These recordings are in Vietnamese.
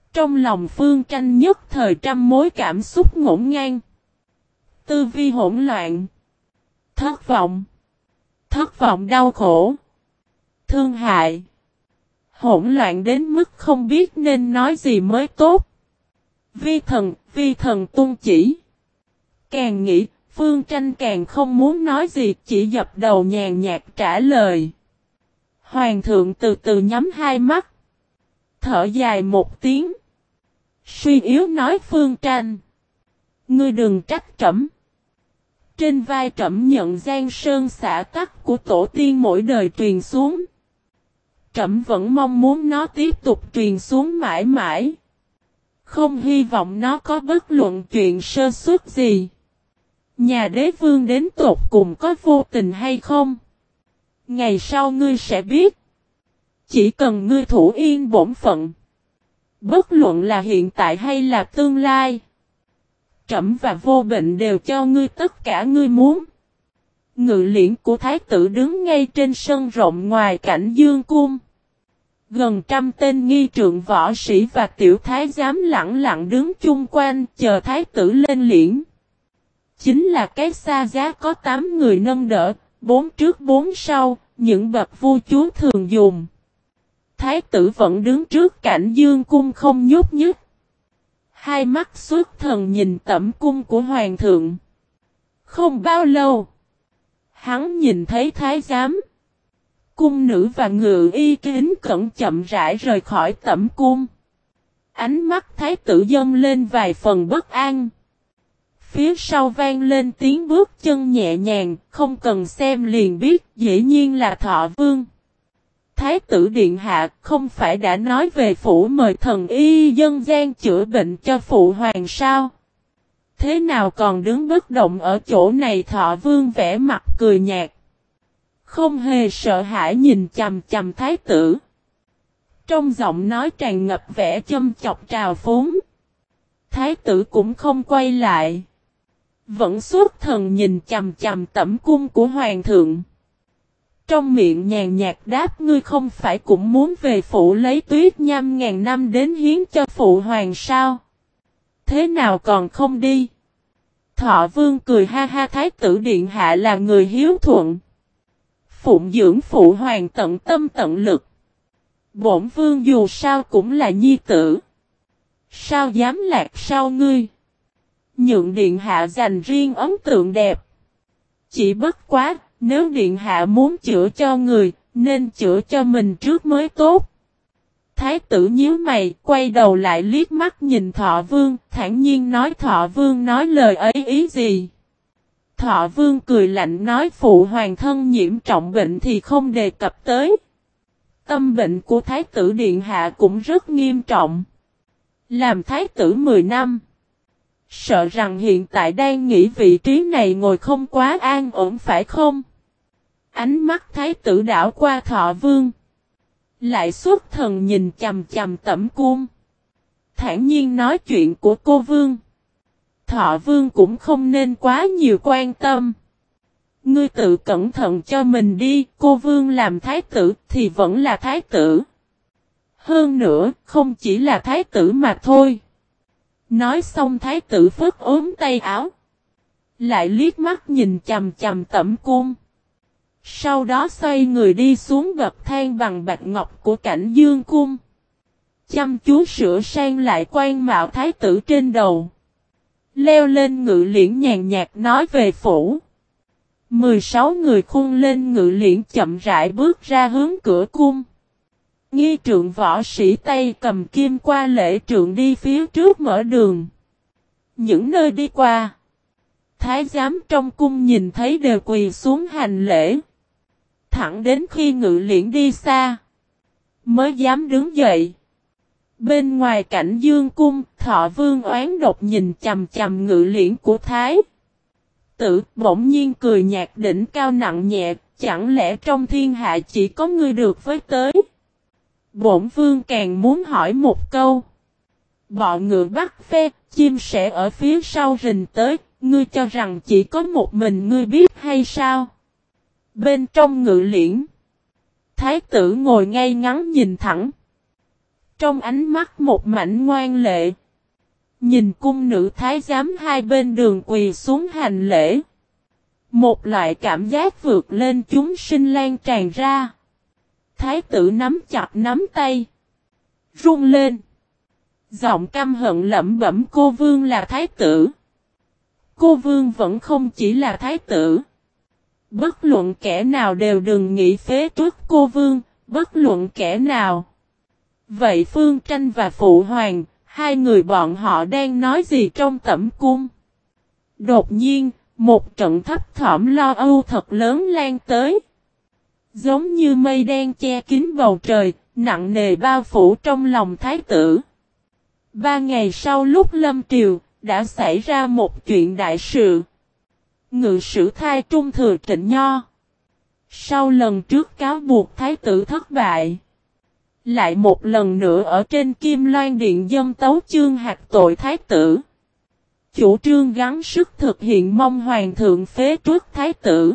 Trong lòng Phương Tranh nhất thời trăm mối cảm xúc ngổn ngang. Tư vi hỗn loạn. Thất vọng. Thất vọng đau khổ. Thương hại. Hỗn loạn đến mức không biết nên nói gì mới tốt. Vi thần tuân chỉ. Càng nghĩ, Phương Tranh càng không muốn nói gì, chỉ dập đầu nhàn nhạt trả lời. Hoàng thượng từ từ nhắm hai mắt. Thở dài một tiếng. Suy yếu nói Phương Tranh. Ngươi đừng trách trẫm. Trên vai trẫm nhận giang sơn xã tắc của tổ tiên mỗi đời truyền xuống. Trẫm vẫn mong muốn nó tiếp tục truyền xuống mãi mãi. Không hy vọng nó có bất luận chuyện sơ suất gì. Nhà đế vương đến tột cùng có vô tình hay không? Ngày sau ngươi sẽ biết. Chỉ cần ngươi thủ yên bổn phận. Bất luận là hiện tại hay là tương lai. Trẫm và vô bệnh đều cho ngươi tất cả ngươi muốn. Ngự liễn của thái tử đứng ngay trên sân rộng ngoài cảnh dương cung. Gần trăm tên nghi trượng võ sĩ và tiểu thái giám lặng lặng đứng chung quanh chờ thái tử lên liễn. Chính là cái xa giá có 8 người nâng đỡ, 4 trước 4 sau, những bậc vua chúa thường dùng. Thái tử vẫn đứng trước cảnh dương cung không nhúc nhích. Hai mắt xuất thần nhìn tẩm cung của hoàng thượng. Không bao lâu, hắn nhìn thấy thái giám, cung nữ và ngự y kính cẩn chậm rãi rời khỏi tẩm cung. Ánh mắt thái tử dâng lên vài phần bất an. Phía sau vang lên tiếng bước chân nhẹ nhàng, không cần xem liền biết, dĩ nhiên là Thọ Vương. Thái tử điện hạ không phải đã nói về phủ mời thần y dân gian chữa bệnh cho phụ hoàng sao? Thế nào còn đứng bất động ở chỗ này? Thọ Vương vẻ mặt cười nhạt. Không hề sợ hãi nhìn chằm chằm thái tử. Trong giọng nói tràn ngập vẻ châm chọc trào phúng. Thái tử cũng không quay lại. Vẫn xuất thần nhìn chằm chằm tẩm cung của hoàng thượng. Trong miệng nhàn nhạt đáp, ngươi không phải cũng muốn về phủ lấy tuyết nham ngàn năm đến hiến cho phụ hoàng sao? Thế nào còn không đi? Thọ Vương cười ha ha, thái tử điện hạ là người hiếu thuận. Phụng dưỡng phụ hoàng tận tâm tận lực. Bổn vương dù sao cũng là nhi tử. Sao dám lạc sau ngươi? Nhượng điện hạ dành riêng ấn tượng đẹp. Chỉ bất quá, nếu điện hạ muốn chữa cho người, nên chữa cho mình trước mới tốt. Thái tử nhíu mày, quay đầu lại liếc mắt nhìn Thọ Vương, thản nhiên nói Thọ Vương nói lời ấy ý gì? Thọ Vương cười lạnh nói phụ hoàng thân nhiễm trọng bệnh thì không đề cập tới. Tâm bệnh của thái tử điện hạ cũng rất nghiêm trọng. Làm thái tử 10 năm. Sợ rằng hiện tại đang nghĩ vị trí này ngồi không quá an ổn phải không? Ánh mắt thái tử đảo qua Thọ Vương. Lại xuất thần nhìn chằm chằm tẩm cung. Thản nhiên nói chuyện của cô Vương. Thọ Vương cũng không nên quá nhiều quan tâm. Ngươi tự cẩn thận cho mình đi, cô Vương làm thái tử thì vẫn là thái tử. Hơn nữa, không chỉ là thái tử mà thôi. Nói xong thái tử phất ốm tay áo. Lại liếc mắt nhìn chằm chằm tẩm cung. Sau đó xoay người đi xuống bậc thang bằng bạch ngọc của cảnh dương cung. Chăm chú sửa sang lại quan mạo thái tử trên đầu. Leo lên ngự liễn nhàn nhạt nói về phủ. 16 người khuôn lên ngự liễn chậm rãi bước ra hướng cửa cung. Nghi trượng võ sĩ tay cầm kim qua lễ trượng đi phía trước mở đường. Những nơi đi qua, thái giám trong cung nhìn thấy đều quỳ xuống hành lễ. Thẳng đến khi ngự liễn đi xa, mới dám đứng dậy. Bên ngoài cảnh dương cung, Thọ Vương oán độc nhìn chằm chằm ngự liễn của thái tử, bỗng nhiên cười nhạt đỉnh cao nặng nhẹ, chẳng lẽ trong thiên hạ chỉ có ngươi được với tới? Bổn vương càng muốn hỏi một câu. Bọ ngựa bắt ve, chim sẻ ở phía sau rình tới, ngươi cho rằng chỉ có một mình ngươi biết hay sao? Bên trong ngự liễn, thái tử ngồi ngay ngắn nhìn thẳng. Trong ánh mắt một mảnh ngoan lệ. Nhìn cung nữ thái giám hai bên đường quỳ xuống hành lễ. Một loại cảm giác vượt lên chúng sinh lan tràn ra. Thái tử nắm chặt nắm tay. Run lên. Giọng căm hận lẩm bẩm cô vương là thái tử. Cô vương vẫn không chỉ là thái tử. Bất luận kẻ nào đều đừng nghĩ phế truất cô vương, bất luận kẻ nào. Vậy Phương Tranh và Phụ Hoàng, hai người bọn họ đang nói gì trong tẩm cung? Đột nhiên, một trận thấp thỏm lo âu thật lớn lan tới. Giống như mây đen che kín bầu trời, nặng nề bao phủ trong lòng thái tử. 3 ngày sau lúc lâm triều, đã xảy ra một chuyện đại sự. Ngự sử thai trung thừa Trịnh Nho. Sau lần trước cáo buộc thái tử thất bại. Lại một lần nữa ở trên Kim Loan Điện dâng tấu chương hạt tội thái tử. Chủ trương gắng sức thực hiện mong hoàng thượng phế truất thái tử.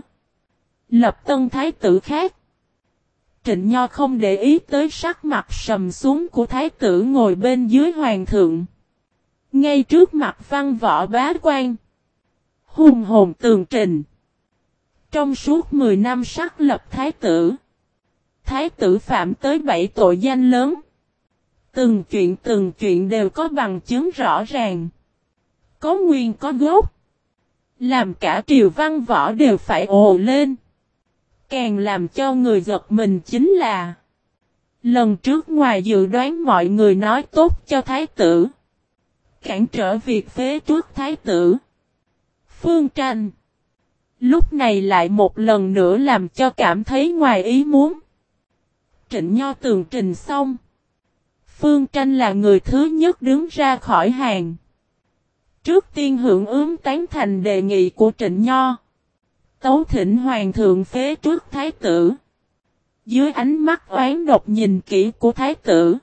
Lập tân thái tử khác. Trịnh Nho không để ý tới sắc mặt sầm xuống của thái tử ngồi bên dưới hoàng thượng. Ngay trước mặt văn võ bá quan. Hùng hồn tường trình. Trong suốt 10 năm sắc lập thái tử. Thái tử phạm tới 7 tội danh lớn. Từng chuyện đều có bằng chứng rõ ràng. Có nguyên có gốc. Làm cả triều văn võ đều phải ồ lên. Càng làm cho người giật mình chính là lần trước ngoài dự đoán mọi người nói tốt cho thái tử. Cản trở việc phế truất thái tử. Phương Tranh. Lúc này lại một lần nữa làm cho cảm thấy ngoài ý muốn. Trịnh Nho tường trình xong. Phương Tranh là người thứ nhất đứng ra khỏi hàng. Trước tiên hưởng ứng tán thành đề nghị của Trịnh Nho. Tấu thỉnh hoàng thượng phế truất thái tử. Dưới ánh mắt oán độc nhìn kỹ của thái tử.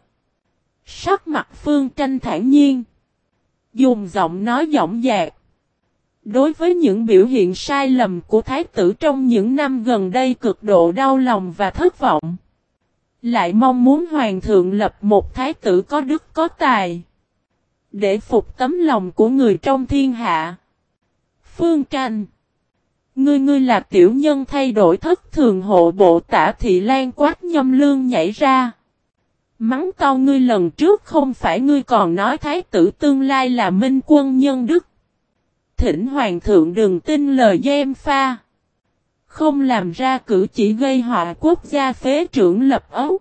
Sắc mặt Phương Tranh thản nhiên. Dùng giọng nói dõng dạc. Đối với những biểu hiện sai lầm của thái tử trong những năm gần đây cực độ đau lòng và thất vọng. Lại mong muốn hoàng thượng lập một thái tử có đức có tài. Để phục tấm lòng của người trong thiên hạ. Phương Tranh. Ngươi là tiểu nhân thay đổi thất thường hộ bộ Tả Thị Lan Quát Nhâm Lương nhảy ra. Mắng to ngươi lần trước không phải ngươi còn nói thái tử tương lai là minh quân nhân đức. Thỉnh hoàng thượng đừng tin lời giêm pha. Không làm ra cử chỉ gây họa quốc gia phế trưởng lập ấu.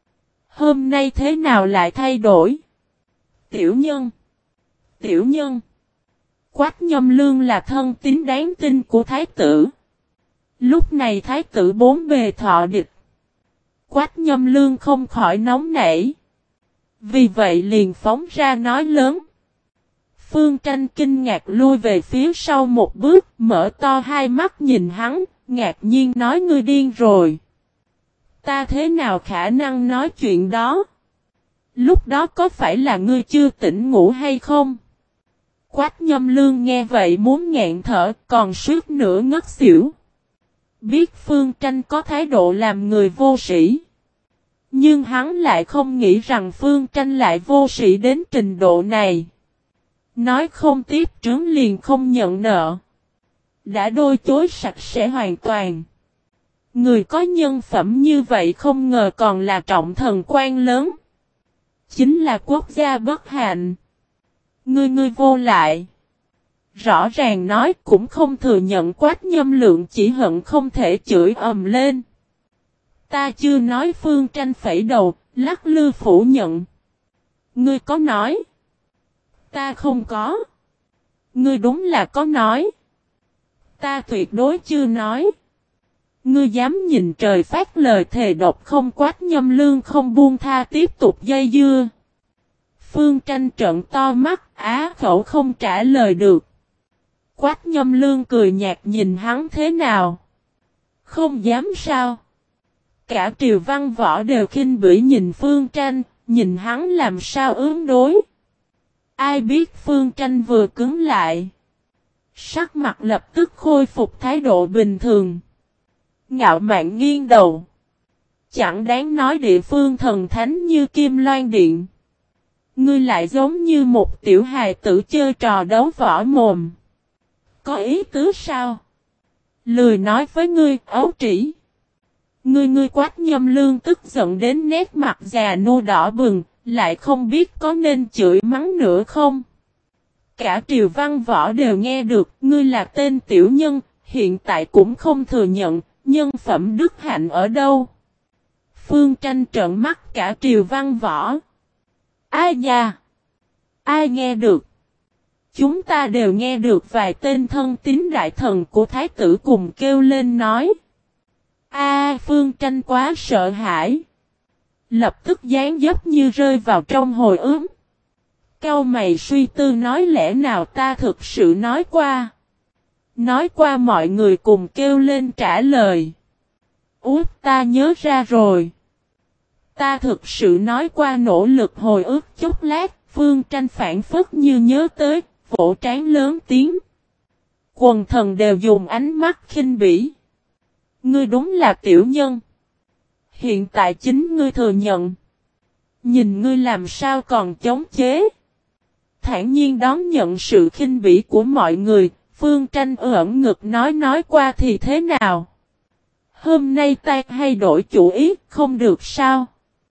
Hôm nay thế nào lại thay đổi? Tiểu nhân. Quát Nhâm Lương là thân tín đáng tin của thái tử. Lúc này thái tử bốn bề thọ địch. Quát Nhâm Lương không khỏi nóng nảy. Vì vậy liền phóng ra nói lớn. Phương Tranh kinh ngạc lui về phía sau một bước, mở to hai mắt nhìn hắn, ngạc nhiên nói ngươi điên rồi. Ta thế nào khả năng nói chuyện đó? Lúc đó có phải là ngươi chưa tỉnh ngủ hay không? Quát Nhâm Lương nghe vậy muốn nghẹn thở, còn suýt nữa ngất xỉu. Biết Phương Tranh có thái độ làm người vô sĩ. Nhưng hắn lại không nghĩ rằng Phương Tranh lại vô sĩ đến trình độ này. Nói không tiếp trướng liền không nhận nợ. Đã đôi chối sạch sẽ hoàn toàn. Người có nhân phẩm như vậy không ngờ còn là trọng thần quan lớn. Chính là quốc gia bất hạnh. Ngươi vô lại. Rõ ràng nói cũng không thừa nhận. Quát Nhâm Lượng chỉ hận không thể chửi ầm lên. Ta chưa nói. Phương Tranh phẩy đầu, lắc lư phủ nhận. Ngươi có nói. Ta không có. Ngươi đúng là có nói. Ta tuyệt đối chưa nói. Ngươi dám nhìn trời phát lời thề độc không? Quát Nhâm Lương không buông tha tiếp tục dây dưa. Phương Tranh trợn to mắt, á khẩu không trả lời được. Quát Nhâm Lương cười nhạt nhìn hắn thế nào? Không dám sao? Cả triều văn võ đều khinh bỉ nhìn Phương Tranh, nhìn hắn làm sao ứng đối. Ai biết Phương Tranh vừa cứng lại. Sắc mặt lập tức khôi phục thái độ bình thường. Ngạo mạn nghiêng đầu. Chẳng đáng nói địa phương thần thánh như Kim Loan Điện. Ngươi lại giống như một tiểu hài tử chơi trò đấu võ mồm. Có ý tứ sao? Lười nói với ngươi, ấu trĩ. Ngươi Quách Nhâm Lương tức giận đến nét mặt già nua đỏ bừng, lại không biết có nên chửi mắng nữa không? Cả triều văn võ đều nghe được, ngươi là tên tiểu nhân, hiện tại cũng không thừa nhận, nhân phẩm đức hạnh ở đâu? Phương Tranh trợn mắt cả triều văn võ. Ai nha? Ai nghe được? Chúng ta đều nghe được vài tên thân tín đại thần của thái tử cùng kêu lên nói. Phương Tranh quá sợ hãi. Lập tức dáng dấp như rơi vào trong hồi ức. Cau mày suy tư nói lẽ nào ta thực sự nói qua. Nói qua mọi người cùng kêu lên trả lời. Ta nhớ ra rồi. Ta thực sự nói qua nỗ lực hồi ức chốc lát. Phương Tranh phản phất như nhớ tới, vỗ trán lớn tiếng. Quần thần đều dùng ánh mắt khinh bỉ. Ngươi đúng là tiểu nhân. Hiện tại chính ngươi thừa nhận. Nhìn ngươi làm sao còn chống chế. Thản nhiên đón nhận sự khinh bỉ của mọi người. Phương Tranh ẩn ngực nói qua thì thế nào. Hôm nay ta hay đổi chủ ý không được sao.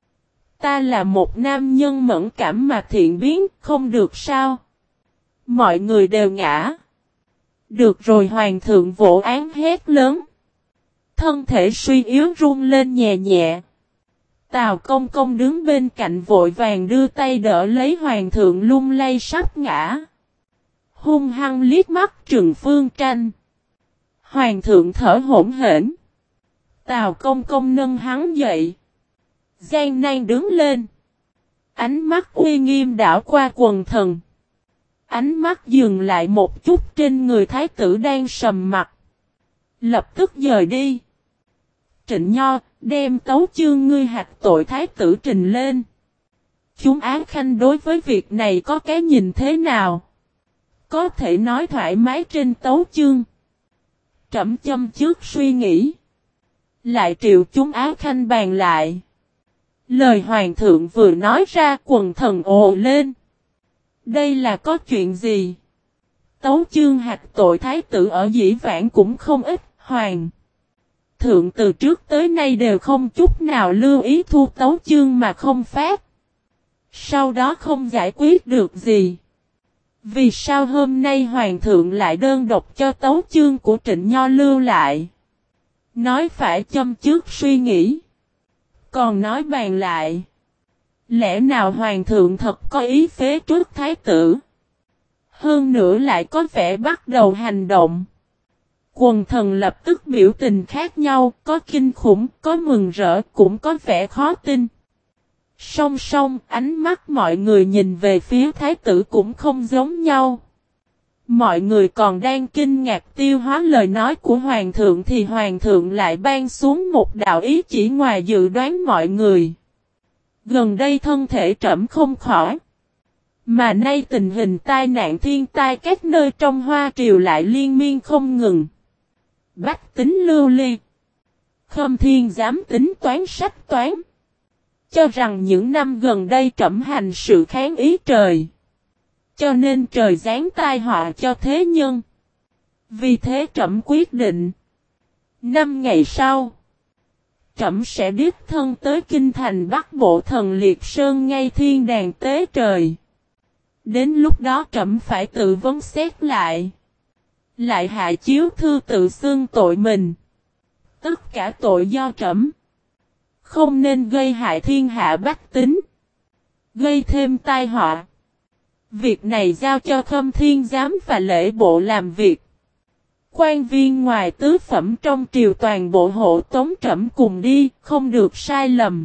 Ta là một nam nhân mẫn cảm mà thiện biến không được sao. Mọi người đều ngã. Được rồi hoàng thượng vỗ án hét lớn. Thân thể suy yếu run lên nhẹ nhẹ. Tào Công Công đứng bên cạnh vội vàng đưa tay đỡ lấy hoàng thượng lung lay sắp ngã. Hung hăng liếc mắt trừng Phương Tranh. Hoàng thượng thở hổn hển. Tào Công Công nâng hắn dậy. Gian nan đứng lên. Ánh mắt uy nghiêm đảo qua quần thần. Ánh mắt dừng lại một chút trên người thái tử đang sầm mặt. Lập tức dời đi. Trịnh Nho, đem tấu chương ngươi hạch tội thái tử trình lên. Chúng Á Khanh đối với việc này có cái nhìn thế nào? Có thể nói thoải mái trên tấu chương. Trẫm châm trước suy nghĩ. Lại triệu chúng Á Khanh bàn lại. Lời hoàng thượng vừa nói ra quần thần ồ lên. Đây là có chuyện gì? Tấu chương hạch tội thái tử ở dĩ vãng cũng không ít, hoàng thượng từ trước tới nay đều không chút nào lưu ý thu tấu chương mà không phát. Sau đó không giải quyết được gì. Vì sao hôm nay hoàng thượng lại đơn độc cho tấu chương của Trịnh Nho lưu lại? Nói phải châm trước suy nghĩ. Còn nói bàn lại. Lẽ nào hoàng thượng thật có ý phế trước thái tử? Hơn nữa lại có vẻ bắt đầu hành động. Quần thần lập tức biểu tình khác nhau, có kinh khủng, có mừng rỡ, cũng có vẻ khó tin. Song song, ánh mắt mọi người nhìn về phía thái tử cũng không giống nhau. Mọi người còn đang kinh ngạc tiêu hóa lời nói của hoàng thượng thì hoàng thượng lại ban xuống một đạo ý chỉ ngoài dự đoán mọi người. Gần đây thân thể trẫm không khỏi. Mà nay tình hình tai nạn thiên tai các nơi trong Hoa Triều lại liên miên không ngừng. Bách tính lưu ly. Khâm Thiên dám tính toán sách toán. Cho rằng những năm gần đây trẫm hành sự kháng ý trời. Cho nên trời giáng tai họa cho thế nhân. Vì thế trẫm quyết định. 5 ngày sau. Trẫm sẽ đích thân tới kinh thành Bắc Bộ Thần Liệt Sơn ngay thiên đàng tế trời. Đến lúc đó trẫm phải tự vấn xét lại. Lại hạ chiếu thư tự xưng tội mình. Tất cả tội do trẫm. Không nên gây hại thiên hạ bách tính. Gây thêm tai họa. Việc này giao cho Khâm Thiên giám và lễ bộ làm việc. Quan viên ngoài tứ phẩm trong triều toàn bộ hộ tống trẫm cùng đi, không được sai lầm.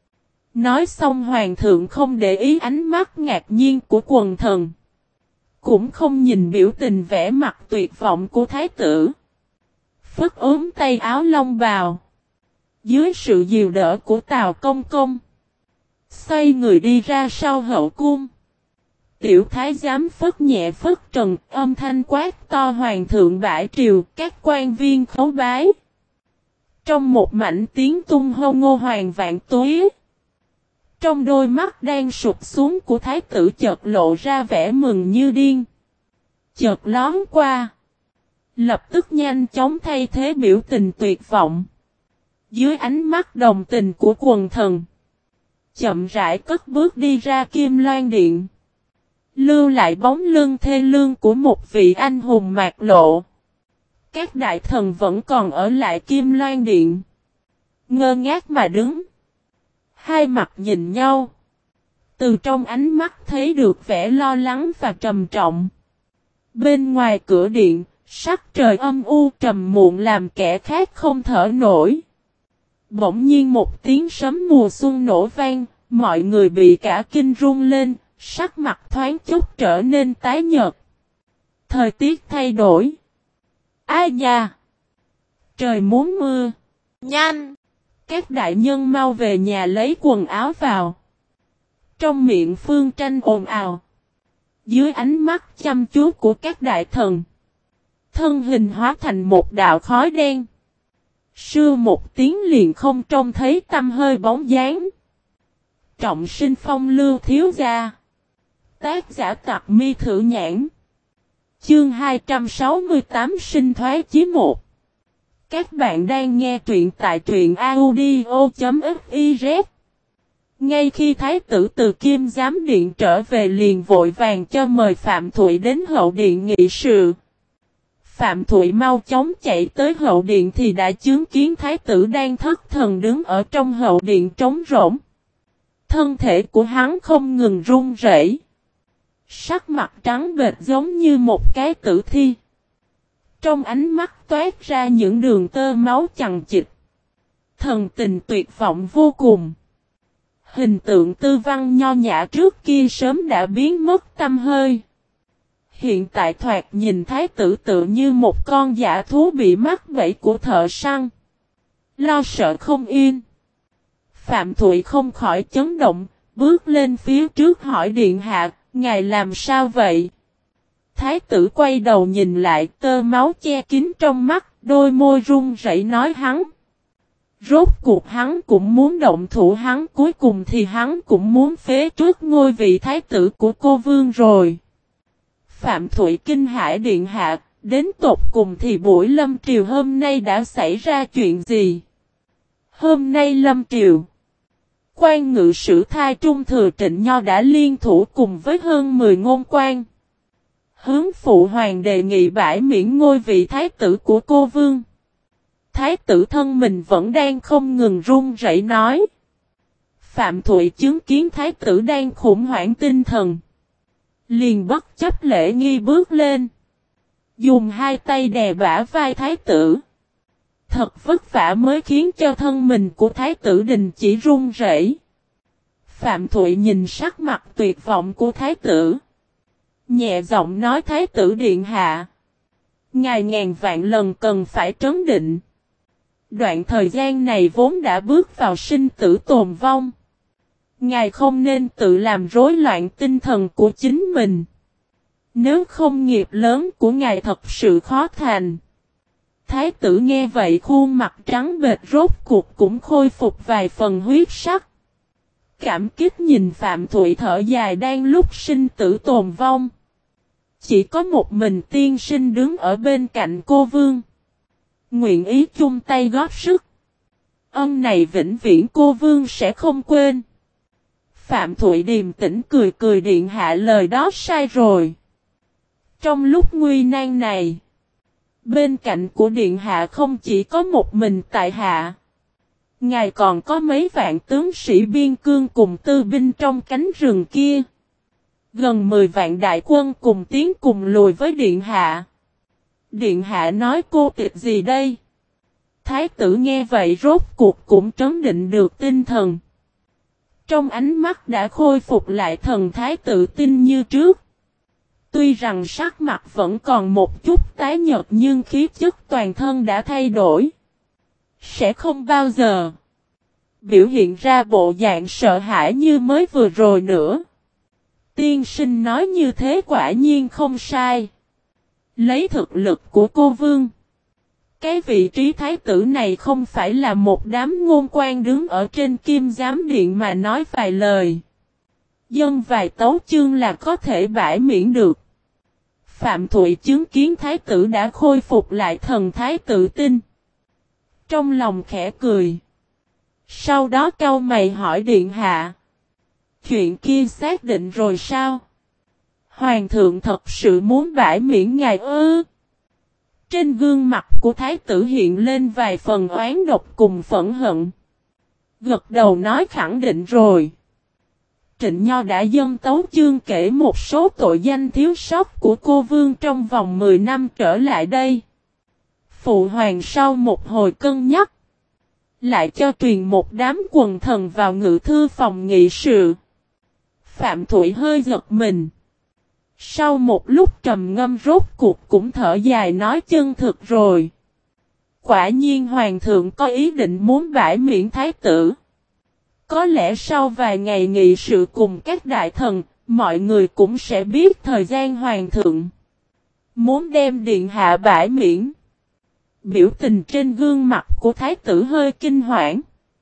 Nói xong hoàng thượng không để ý ánh mắt ngạc nhiên của quần thần. Cũng không nhìn biểu tình vẻ mặt tuyệt vọng của thái tử. Phất ốm tay áo long bào. Dưới sự dìu đỡ của Tào Công Công. Xoay người đi ra sau hậu cung. Tiểu thái giám phất nhẹ phất trần, âm thanh quát to hoàng thượng bãi triều, các quan viên khấu bái. Trong một mảnh tiếng tung hô ngô hoàng vạn túi. Trong đôi mắt đang sụp xuống của thái tử chợt lộ ra vẻ mừng như điên. Chợt lón qua. Lập tức nhanh chóng thay thế biểu tình tuyệt vọng. Dưới ánh mắt đồng tình của quần thần. Chậm rãi cất bước đi ra Kim Loan Điện. Lưu lại bóng lưng thê lương của một vị anh hùng mạc lộ. Các đại thần vẫn còn ở lại Kim Loan Điện. Ngơ ngác mà đứng. Hai mặt nhìn nhau. Từ trong ánh mắt thấy được vẻ lo lắng và trầm trọng. Bên ngoài cửa điện, sắc trời âm u trầm muộn làm kẻ khác không thở nổi. Bỗng nhiên một tiếng sấm mùa xuân nổ vang, mọi người bị cả kinh run lên, sắc mặt thoáng chốc trở nên tái nhợt. Thời tiết thay đổi. Ai nha? Trời muốn mưa. Nhanh! Các đại nhân mau về nhà lấy quần áo vào. Trong miệng Phương Tranh ồn ào. Dưới ánh mắt chăm chú của các đại thần. Thân hình hóa thành một đạo khói đen. Sưa một tiếng liền không trông thấy tăm hơi bóng dáng. Trọng Sinh Phong Lưu thiếu gia. Tác giả Tặc Mi Thử Nhãn. Chương 268 Sinh Thoái Chí 1. Các bạn đang nghe truyện tại truyện audio.fiz. Ngay khi thái tử từ Kim Giám Điện trở về liền vội vàng cho mời Phạm Thụy đến hậu điện nghị sự. Phạm Thụy mau chóng chạy tới hậu điện thì đã chứng kiến thái tử đang thất thần đứng ở trong hậu điện trống rỗng. Thân thể của hắn không ngừng run rẩy. Sắc mặt trắng bệch giống như một cái tử thi. Trong ánh mắt toát ra những đường tơ máu chằng chịt. Thần tình tuyệt vọng vô cùng. Hình tượng tư văn nho nhã trước kia sớm đã biến mất tăm hơi. Hiện tại thoạt nhìn thái tử tự như một con dã thú bị mắc bẫy của thợ săn. Lo sợ không yên. Phạm Thụy không khỏi chấn động, bước lên phía trước hỏi điện hạ, ngài làm sao vậy? Thái tử quay đầu nhìn lại, tơ máu che kín trong mắt, đôi môi run rẩy nói hắn. Rốt cuộc hắn cũng muốn động thủ, hắn cuối cùng thì hắn cũng muốn phế trước ngôi vị thái tử của cô vương rồi. Phạm Thụy kinh hãi điện hạ, đến tột cùng thì buổi lâm triều hôm nay đã xảy ra chuyện gì? Hôm nay lâm triều, quan ngự sử Thai Trung Thừa Trịnh Nho đã liên thủ cùng với hơn 10 ngôn quan. Hướng phụ hoàng đề nghị bãi miễn ngôi vị thái tử của cô vương. Thái tử thân mình vẫn đang không ngừng run rẩy nói. Phạm Thụy chứng kiến thái tử đang khủng hoảng tinh thần. Liền bất chấp lễ nghi bước lên. Dùng hai tay đè bả vai thái tử. Thật vất vả mới khiến cho thân mình của thái tử đình chỉ run rẩy. Phạm Thụy nhìn sắc mặt tuyệt vọng của thái tử. Nhẹ giọng nói thái tử điện hạ. Ngài ngàn vạn lần cần phải trấn định. Đoạn thời gian này vốn đã bước vào sinh tử tồn vong. Ngài không nên tự làm rối loạn tinh thần của chính mình. Nếu không nghiệp lớn của ngài thật sự khó thành. Thái tử nghe vậy khuôn mặt trắng bệch rốt cuộc cũng khôi phục vài phần huyết sắc. Cảm kích nhìn Phạm Thụy thở dài đang lúc sinh tử tồn vong. Chỉ có một mình tiên sinh đứng ở bên cạnh cô vương. Nguyện ý chung tay góp sức. Ân này vĩnh viễn cô vương sẽ không quên. Phạm Thụy điềm tĩnh cười cười điện hạ lời đó sai rồi. Trong lúc nguy nan này, bên cạnh của điện hạ không chỉ có một mình tại hạ. Ngài còn có mấy vạn tướng sĩ biên cương cùng tư binh trong cánh rừng kia. Gần 10 vạn đại quân cùng tiến cùng lùi với điện hạ. Điện hạ nói cô tịch gì đây? Thái tử nghe vậy rốt cuộc cũng trấn định được tinh thần. Trong ánh mắt đã khôi phục lại thần thái tự tin như trước. Tuy rằng sắc mặt vẫn còn một chút tái nhợt nhưng khí chất toàn thân đã thay đổi. Sẽ không bao giờ biểu hiện ra bộ dạng sợ hãi như mới vừa rồi nữa. Tiên sinh nói như thế quả nhiên không sai. Lấy thực lực của cô vương, Cái vị trí thái tử này không phải là một đám ngôn quan đứng ở trên kim giám điện mà nói vài lời. Dân vài tấu chương là có thể bãi miễn được. Phạm Thụy chứng kiến thái tử đã khôi phục lại thần thái tự tin. Trong lòng khẽ cười. Sau đó cau mày hỏi điện hạ. Chuyện kia xác định rồi sao? Hoàng thượng thật sự muốn bãi miễn ngài ư? Trên gương mặt của thái tử hiện lên vài phần oán độc cùng phẫn hận. Gật đầu nói khẳng định rồi. Trịnh Nho đã dâng tấu chương kể một số tội danh thiếu sót của cô vương trong vòng 10 năm trở lại đây. Phụ hoàng sau một hồi cân nhắc, lại cho truyền một đám quần thần vào ngự thư phòng nghị sự. Phạm Thụy hơi giật mình. Sau một lúc trầm ngâm rốt cuộc cũng thở dài nói chân thực rồi. Quả nhiên hoàng thượng có ý định muốn bãi miễn thái tử. Có lẽ sau vài ngày nghị sự cùng các đại thần, mọi người cũng sẽ biết thời gian hoàng thượng muốn đem điện hạ bãi miễn. Biểu tình trên gương mặt của thái tử hơi kinh hoảng.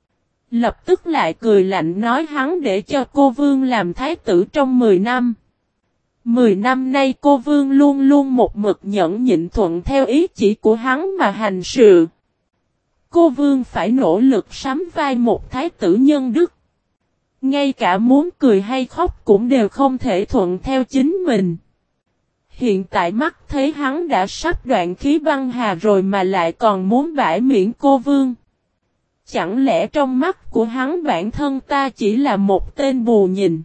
Lập tức lại cười lạnh nói hắn để cho cô vương làm thái tử trong 10 năm. 10 năm nay cô vương luôn luôn một mực nhẫn nhịn thuận theo ý chỉ của hắn mà hành sự. Cô vương phải nỗ lực sắm vai một thái tử nhân đức. Ngay cả muốn cười hay khóc cũng đều không thể thuận theo chính mình. Hiện tại mắt thấy hắn đã sắp đoạn khí băng hà rồi mà lại còn muốn bãi miễn cô vương. Chẳng lẽ trong mắt của hắn bản thân ta chỉ là một tên bù nhìn?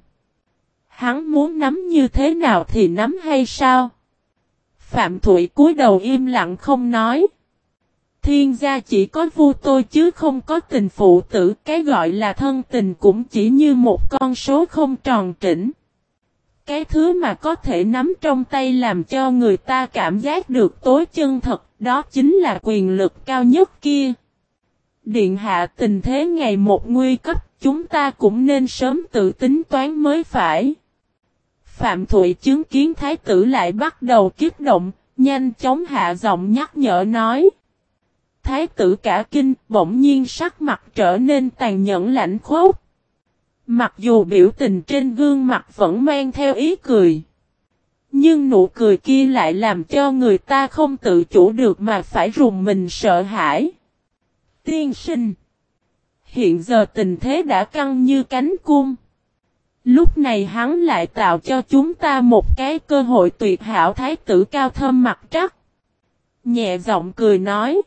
Hắn muốn nắm như thế nào thì nắm hay sao? Phạm Thụy cúi đầu im lặng không nói. Thiên gia chỉ có vua tôi chứ không có tình phụ tử. Cái gọi là thân tình cũng chỉ như một con số không tròn trĩnh. Cái thứ mà có thể nắm trong tay làm cho người ta cảm giác được tối chân thật, đó chính là quyền lực cao nhất kia. Điện hạ tình thế ngày một nguy cấp, chúng ta cũng nên sớm tự tính toán mới phải. Phạm Thụy chứng kiến thái tử lại bắt đầu kích động, nhanh chóng hạ giọng nhắc nhở nói. Thái tử cả kinh, bỗng nhiên sắc mặt trở nên tàn nhẫn lạnh khốc. Mặc dù biểu tình trên gương mặt vẫn mang theo ý cười. Nhưng nụ cười kia lại làm cho người ta không tự chủ được mà phải rùng mình sợ hãi. Tiên sinh. Hiện giờ tình thế đã căng như cánh cung. Lúc này hắn lại tạo cho chúng ta một cái cơ hội tuyệt hảo. Thái tử cao thâm mặt trắc. Nhẹ giọng cười nói.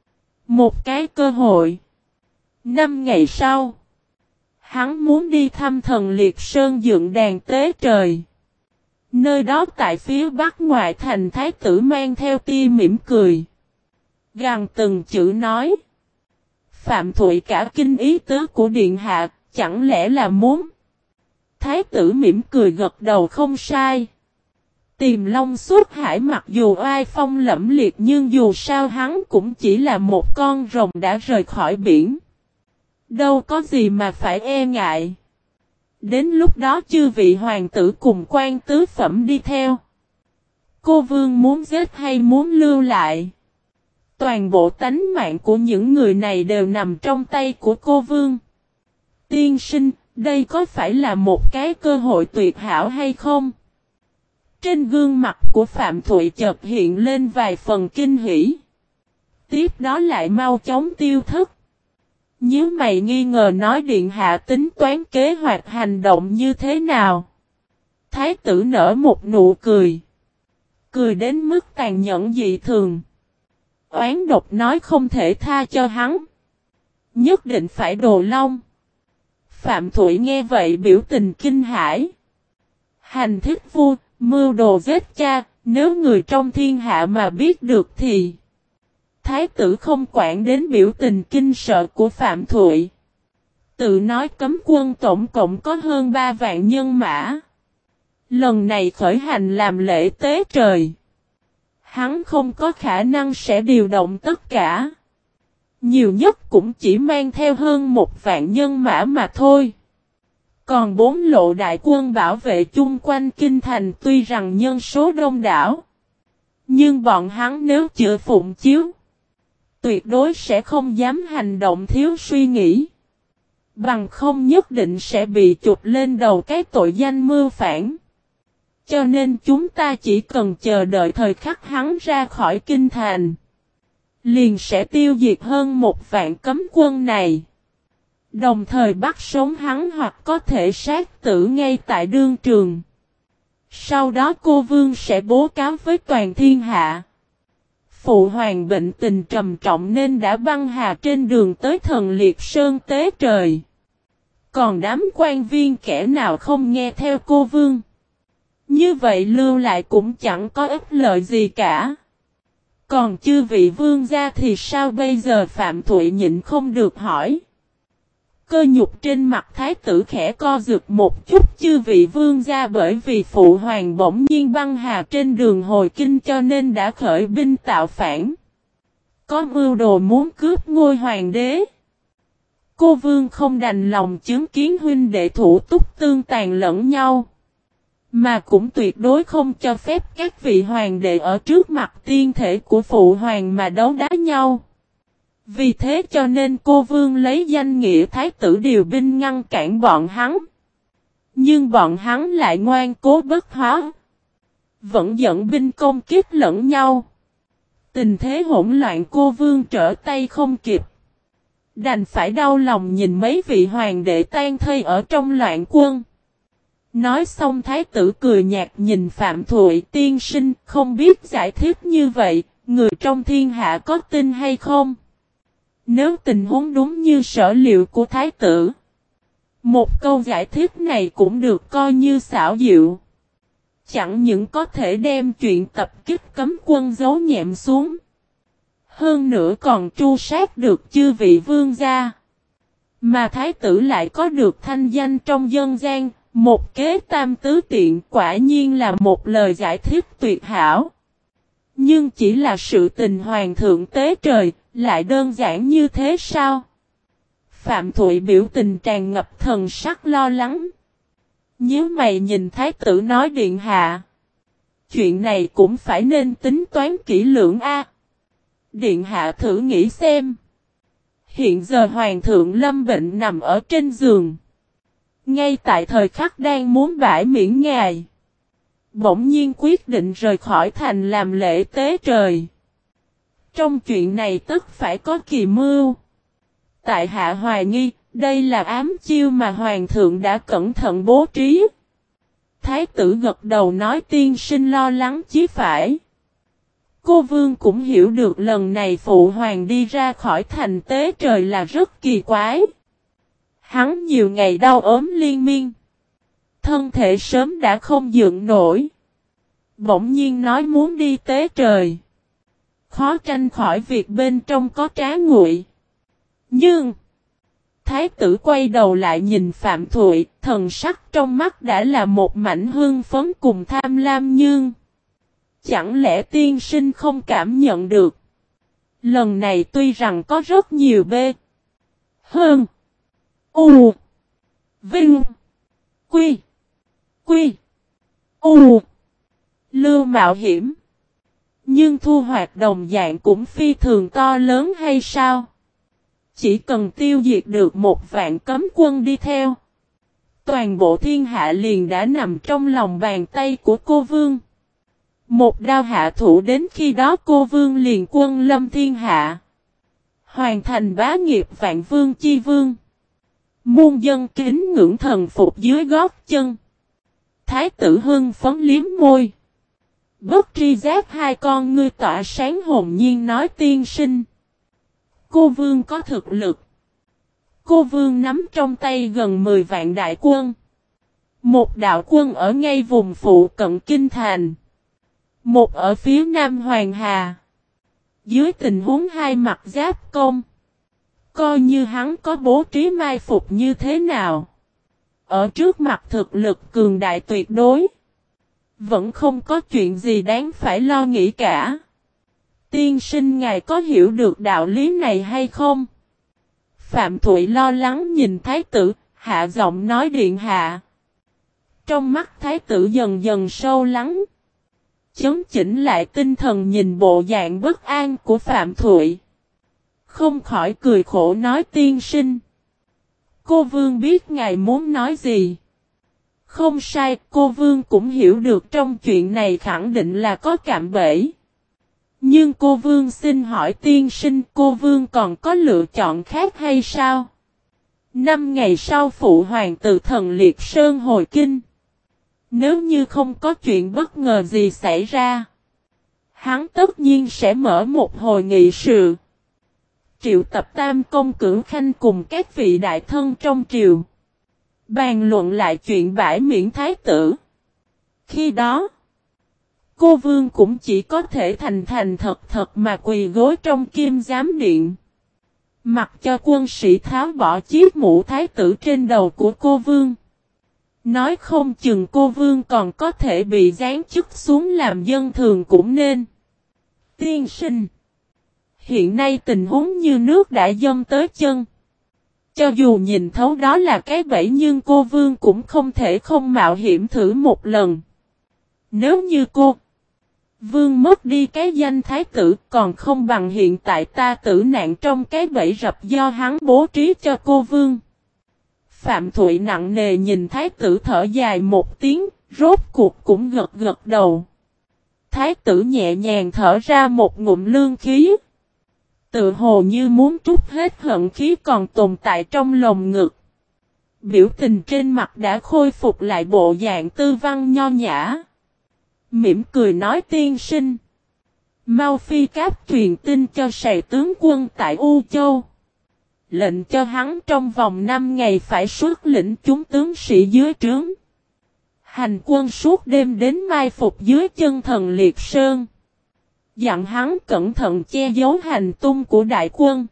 Một cái cơ hội. 5 ngày sau. Hắn muốn đi thăm thần Liệt Sơn dựng đàn tế trời. Nơi đó tại phía bắc ngoại thành thái tử mang theo tia mỉm cười. Gằn từng chữ nói. Phạm Thụy cả kinh ý tứ của điện hạ, chẳng lẽ là muốn. Thái tử mỉm cười gật đầu không sai. Tiềm Long xuất hải mặc dù oai phong lẫm liệt nhưng dù sao hắn cũng chỉ là một con rồng đã rời khỏi biển. Đâu có gì mà phải e ngại. Đến lúc đó chư vị hoàng tử cùng quan tứ phẩm đi theo. Cô vương muốn giết hay muốn lưu lại. Toàn bộ tánh mạng của những người này đều nằm trong tay của cô vương. Tiên sinh, đây có phải là một cái cơ hội tuyệt hảo hay không? Trên gương mặt của Phạm Thụy chợt hiện lên vài phần kinh hỉ. Tiếp đó lại mau chóng tiêu thất. Nhớ mày nghi ngờ nói điện hạ tính toán kế hoạch hành động như thế nào? Thái tử nở một nụ cười. Cười đến mức tàn nhẫn dị thường. Oán độc nói không thể tha cho hắn. Nhất định phải đồ long. Phạm Thụy nghe vậy biểu tình kinh hãi. Hành thích vua, mưu đồ giết cha, nếu người trong thiên hạ mà biết được thì. Thái tử không quản đến biểu tình kinh sợ của Phạm Thụy. Tự nói cấm quân tổng cộng có hơn 3 vạn nhân mã. Lần này khởi hành làm lễ tế trời. Hắn không có khả năng sẽ điều động tất cả. Nhiều nhất cũng chỉ mang theo hơn 1 vạn nhân mã mà thôi. Còn 4 lộ đại quân bảo vệ chung quanh kinh thành tuy rằng nhân số đông đảo. Nhưng bọn hắn nếu chưa phụng chiếu. tuyệt đối sẽ không dám hành động thiếu suy nghĩ. Bằng không nhất định sẽ bị chụp lên đầu cái tội danh mưu phản. Cho nên chúng ta chỉ cần chờ đợi thời khắc hắn ra khỏi kinh thành. Liền sẽ tiêu diệt hơn 1 vạn cấm quân này. Đồng thời bắt sống hắn hoặc có thể sát tử ngay tại đương trường. Sau đó cô vương sẽ bố cáo với toàn thiên hạ. Phụ hoàng bệnh tình trầm trọng nên đã băng hà trên đường tới Thần Liệt Sơn tế trời. Còn đám quan viên kẻ nào không nghe theo cô vương. Như vậy lưu lại cũng chẳng có ích lợi gì cả. Còn chư vị vương gia thì sao bây giờ? Phạm Thụy nhịn không được hỏi. Cơ nhục trên mặt thái tử khẽ co rụt một chút. Chư vị vương gia bởi vì phụ hoàng bỗng nhiên băng hà trên đường hồi kinh cho nên đã khởi binh tạo phản. Có mưu đồ muốn cướp ngôi hoàng đế. Cô vương không đành lòng chứng kiến huynh đệ thủ túc tương tàn lẫn nhau. Mà cũng tuyệt đối không cho phép các vị hoàng đệ ở trước mặt tiên thể của phụ hoàng mà đấu đá nhau. Vì thế cho nên cô vương lấy danh nghĩa thái tử điều binh ngăn cản bọn hắn. Nhưng bọn hắn lại ngoan cố bất hóa. Vẫn dẫn binh công kích lẫn nhau. Tình thế hỗn loạn, cô vương trở tay không kịp. Đành phải đau lòng nhìn mấy vị hoàng đệ tan thây ở trong loạn quân. Nói xong thái tử cười nhạt nhìn Phạm Thụy: tiên sinh, không biết giải thích như vậy, người trong thiên hạ có tin hay không? Nếu tình huống đúng như sở liệu của thái tử, một câu giải thích này cũng được coi như xảo diệu. Chẳng những có thể đem chuyện tập kích cấm quân giấu nhẹm xuống, hơn nữa còn tru sát được chư vị vương gia. Mà thái tử lại có được thanh danh trong dân gian, một kế tam tứ tiện, quả nhiên là một lời giải thích tuyệt hảo. Nhưng chỉ là sự tình hoàng thượng tế trời, lại đơn giản như thế sao? Phạm Thụy biểu tình tràn ngập thần sắc lo lắng. Nhớ mày nhìn thái tử nói: điện hạ, chuyện này cũng phải nên tính toán kỹ lưỡng a. Điện hạ thử nghĩ xem. Hiện giờ hoàng thượng lâm bệnh nằm ở trên giường. Ngay tại thời khắc đang muốn bãi miễn ngài, bỗng nhiên quyết định rời khỏi thành làm lễ tế trời. Trong chuyện này tất phải có kỳ mưu. Tại hạ hoài nghi, đây là ám chiêu mà hoàng thượng đã cẩn thận bố trí. Thái tử gật đầu nói: tiên sinh lo lắng chí phải. Cô vương cũng hiểu được lần này phụ hoàng đi ra khỏi thành tế trời là rất kỳ quái. Hắn nhiều ngày đau ốm liên miên, thân thể sớm đã không dựng nổi. Bỗng nhiên nói muốn đi tế trời, khó tránh khỏi việc bên trong có trá ngụy. Nhưng thái tử quay đầu lại nhìn Phạm Thụy, thần sắc trong mắt đã là một mảnh hưng phấn cùng tham lam. Nhưng chẳng lẽ tiên sinh không cảm nhận được, lần này tuy rằng có rất nhiều bê hơn U Vinh Quy Quy U Lưu mạo hiểm, nhưng thu hoạch đồng dạng cũng phi thường to lớn hay sao? Chỉ cần tiêu diệt được 1 vạn cấm quân đi theo, toàn bộ thiên hạ liền đã nằm trong lòng bàn tay của cô vương. Một đao hạ thủ, đến khi đó cô vương liền quân lâm thiên hạ, hoàn thành bá nghiệp vạn vương chi vương. Muôn dân kính ngưỡng thần phục dưới gót chân. Thái tử hưng phấn liếm môi, bất tri giác hai con ngươi tỏa sáng hồn nhiên nói: tiên sinh, cô vương có thực lực. Cô vương nắm trong tay gần 10 vạn đại quân. Một đạo quân ở ngay vùng phụ cận kinh thành, một ở phía nam Hoàng Hà. Dưới tình huống hai mặt giáp công, coi như hắn có bố trí mai phục như thế nào, ở trước mặt thực lực cường đại tuyệt đối, vẫn không có chuyện gì đáng phải lo nghĩ cả. Tiên sinh ngài có hiểu được đạo lý này hay không? Phạm Thụy lo lắng nhìn thái tử, hạ giọng nói: điện hạ. Trong mắt thái tử dần dần sâu lắng, chấn chỉnh lại tinh thần nhìn bộ dạng bất an của Phạm Thụy. Không khỏi cười khổ nói tiên sinh. Cô Vương biết ngài muốn nói gì. Không sai, cô Vương cũng hiểu được trong chuyện này khẳng định là có cạm bẫy. Nhưng cô Vương xin hỏi tiên sinh, cô Vương còn có lựa chọn khác hay sao? 5 ngày sau phụ hoàng từ Thần Liệt Sơn hồi kinh. Nếu như không có chuyện bất ngờ gì xảy ra, hắn tất nhiên sẽ mở một hồi nghị sự. Triệu tập Tam Công Cửu Khanh cùng các vị đại thân trong triều. Bàn luận lại chuyện bãi miễn thái tử. Khi đó, cô Vương cũng chỉ có thể thành thành thật thật mà quỳ gối trong Kim Giám Điện. Mặc cho quân sĩ tháo bỏ chiếc mũ thái tử trên đầu của cô Vương. Nói không chừng cô Vương còn có thể bị giáng chức xuống làm dân thường cũng nên. Tiên sinh. Hiện nay tình huống như nước đã dâng tới chân. Cho dù nhìn thấu đó là cái bẫy nhưng cô Vương cũng không thể không mạo hiểm thử một lần. Nếu như cô Vương mất đi cái danh thái tử còn không bằng hiện tại ta tử nạn trong cái bẫy rập do hắn bố trí cho cô Vương. Phạm Thụy nặng nề nhìn thái tử thở dài một tiếng, rốt cuộc cũng gật gật đầu. Thái tử nhẹ nhàng thở ra một ngụm lương khí. Tự hồ như muốn trút hết hận khí còn tồn tại trong lồng ngực. Biểu tình trên mặt đã khôi phục lại bộ dạng tư văn nho nhã. Mỉm cười nói tiên sinh. Mau phi cáp truyền tin cho Sài tướng quân tại U Châu. Lệnh cho hắn trong vòng 5 ngày phải xuất lĩnh chúng tướng sĩ dưới trướng. Hành quân suốt đêm đến mai phục dưới chân Thần Liệt Sơn. Dặn hắn cẩn thận che giấu hành tung của đại quân.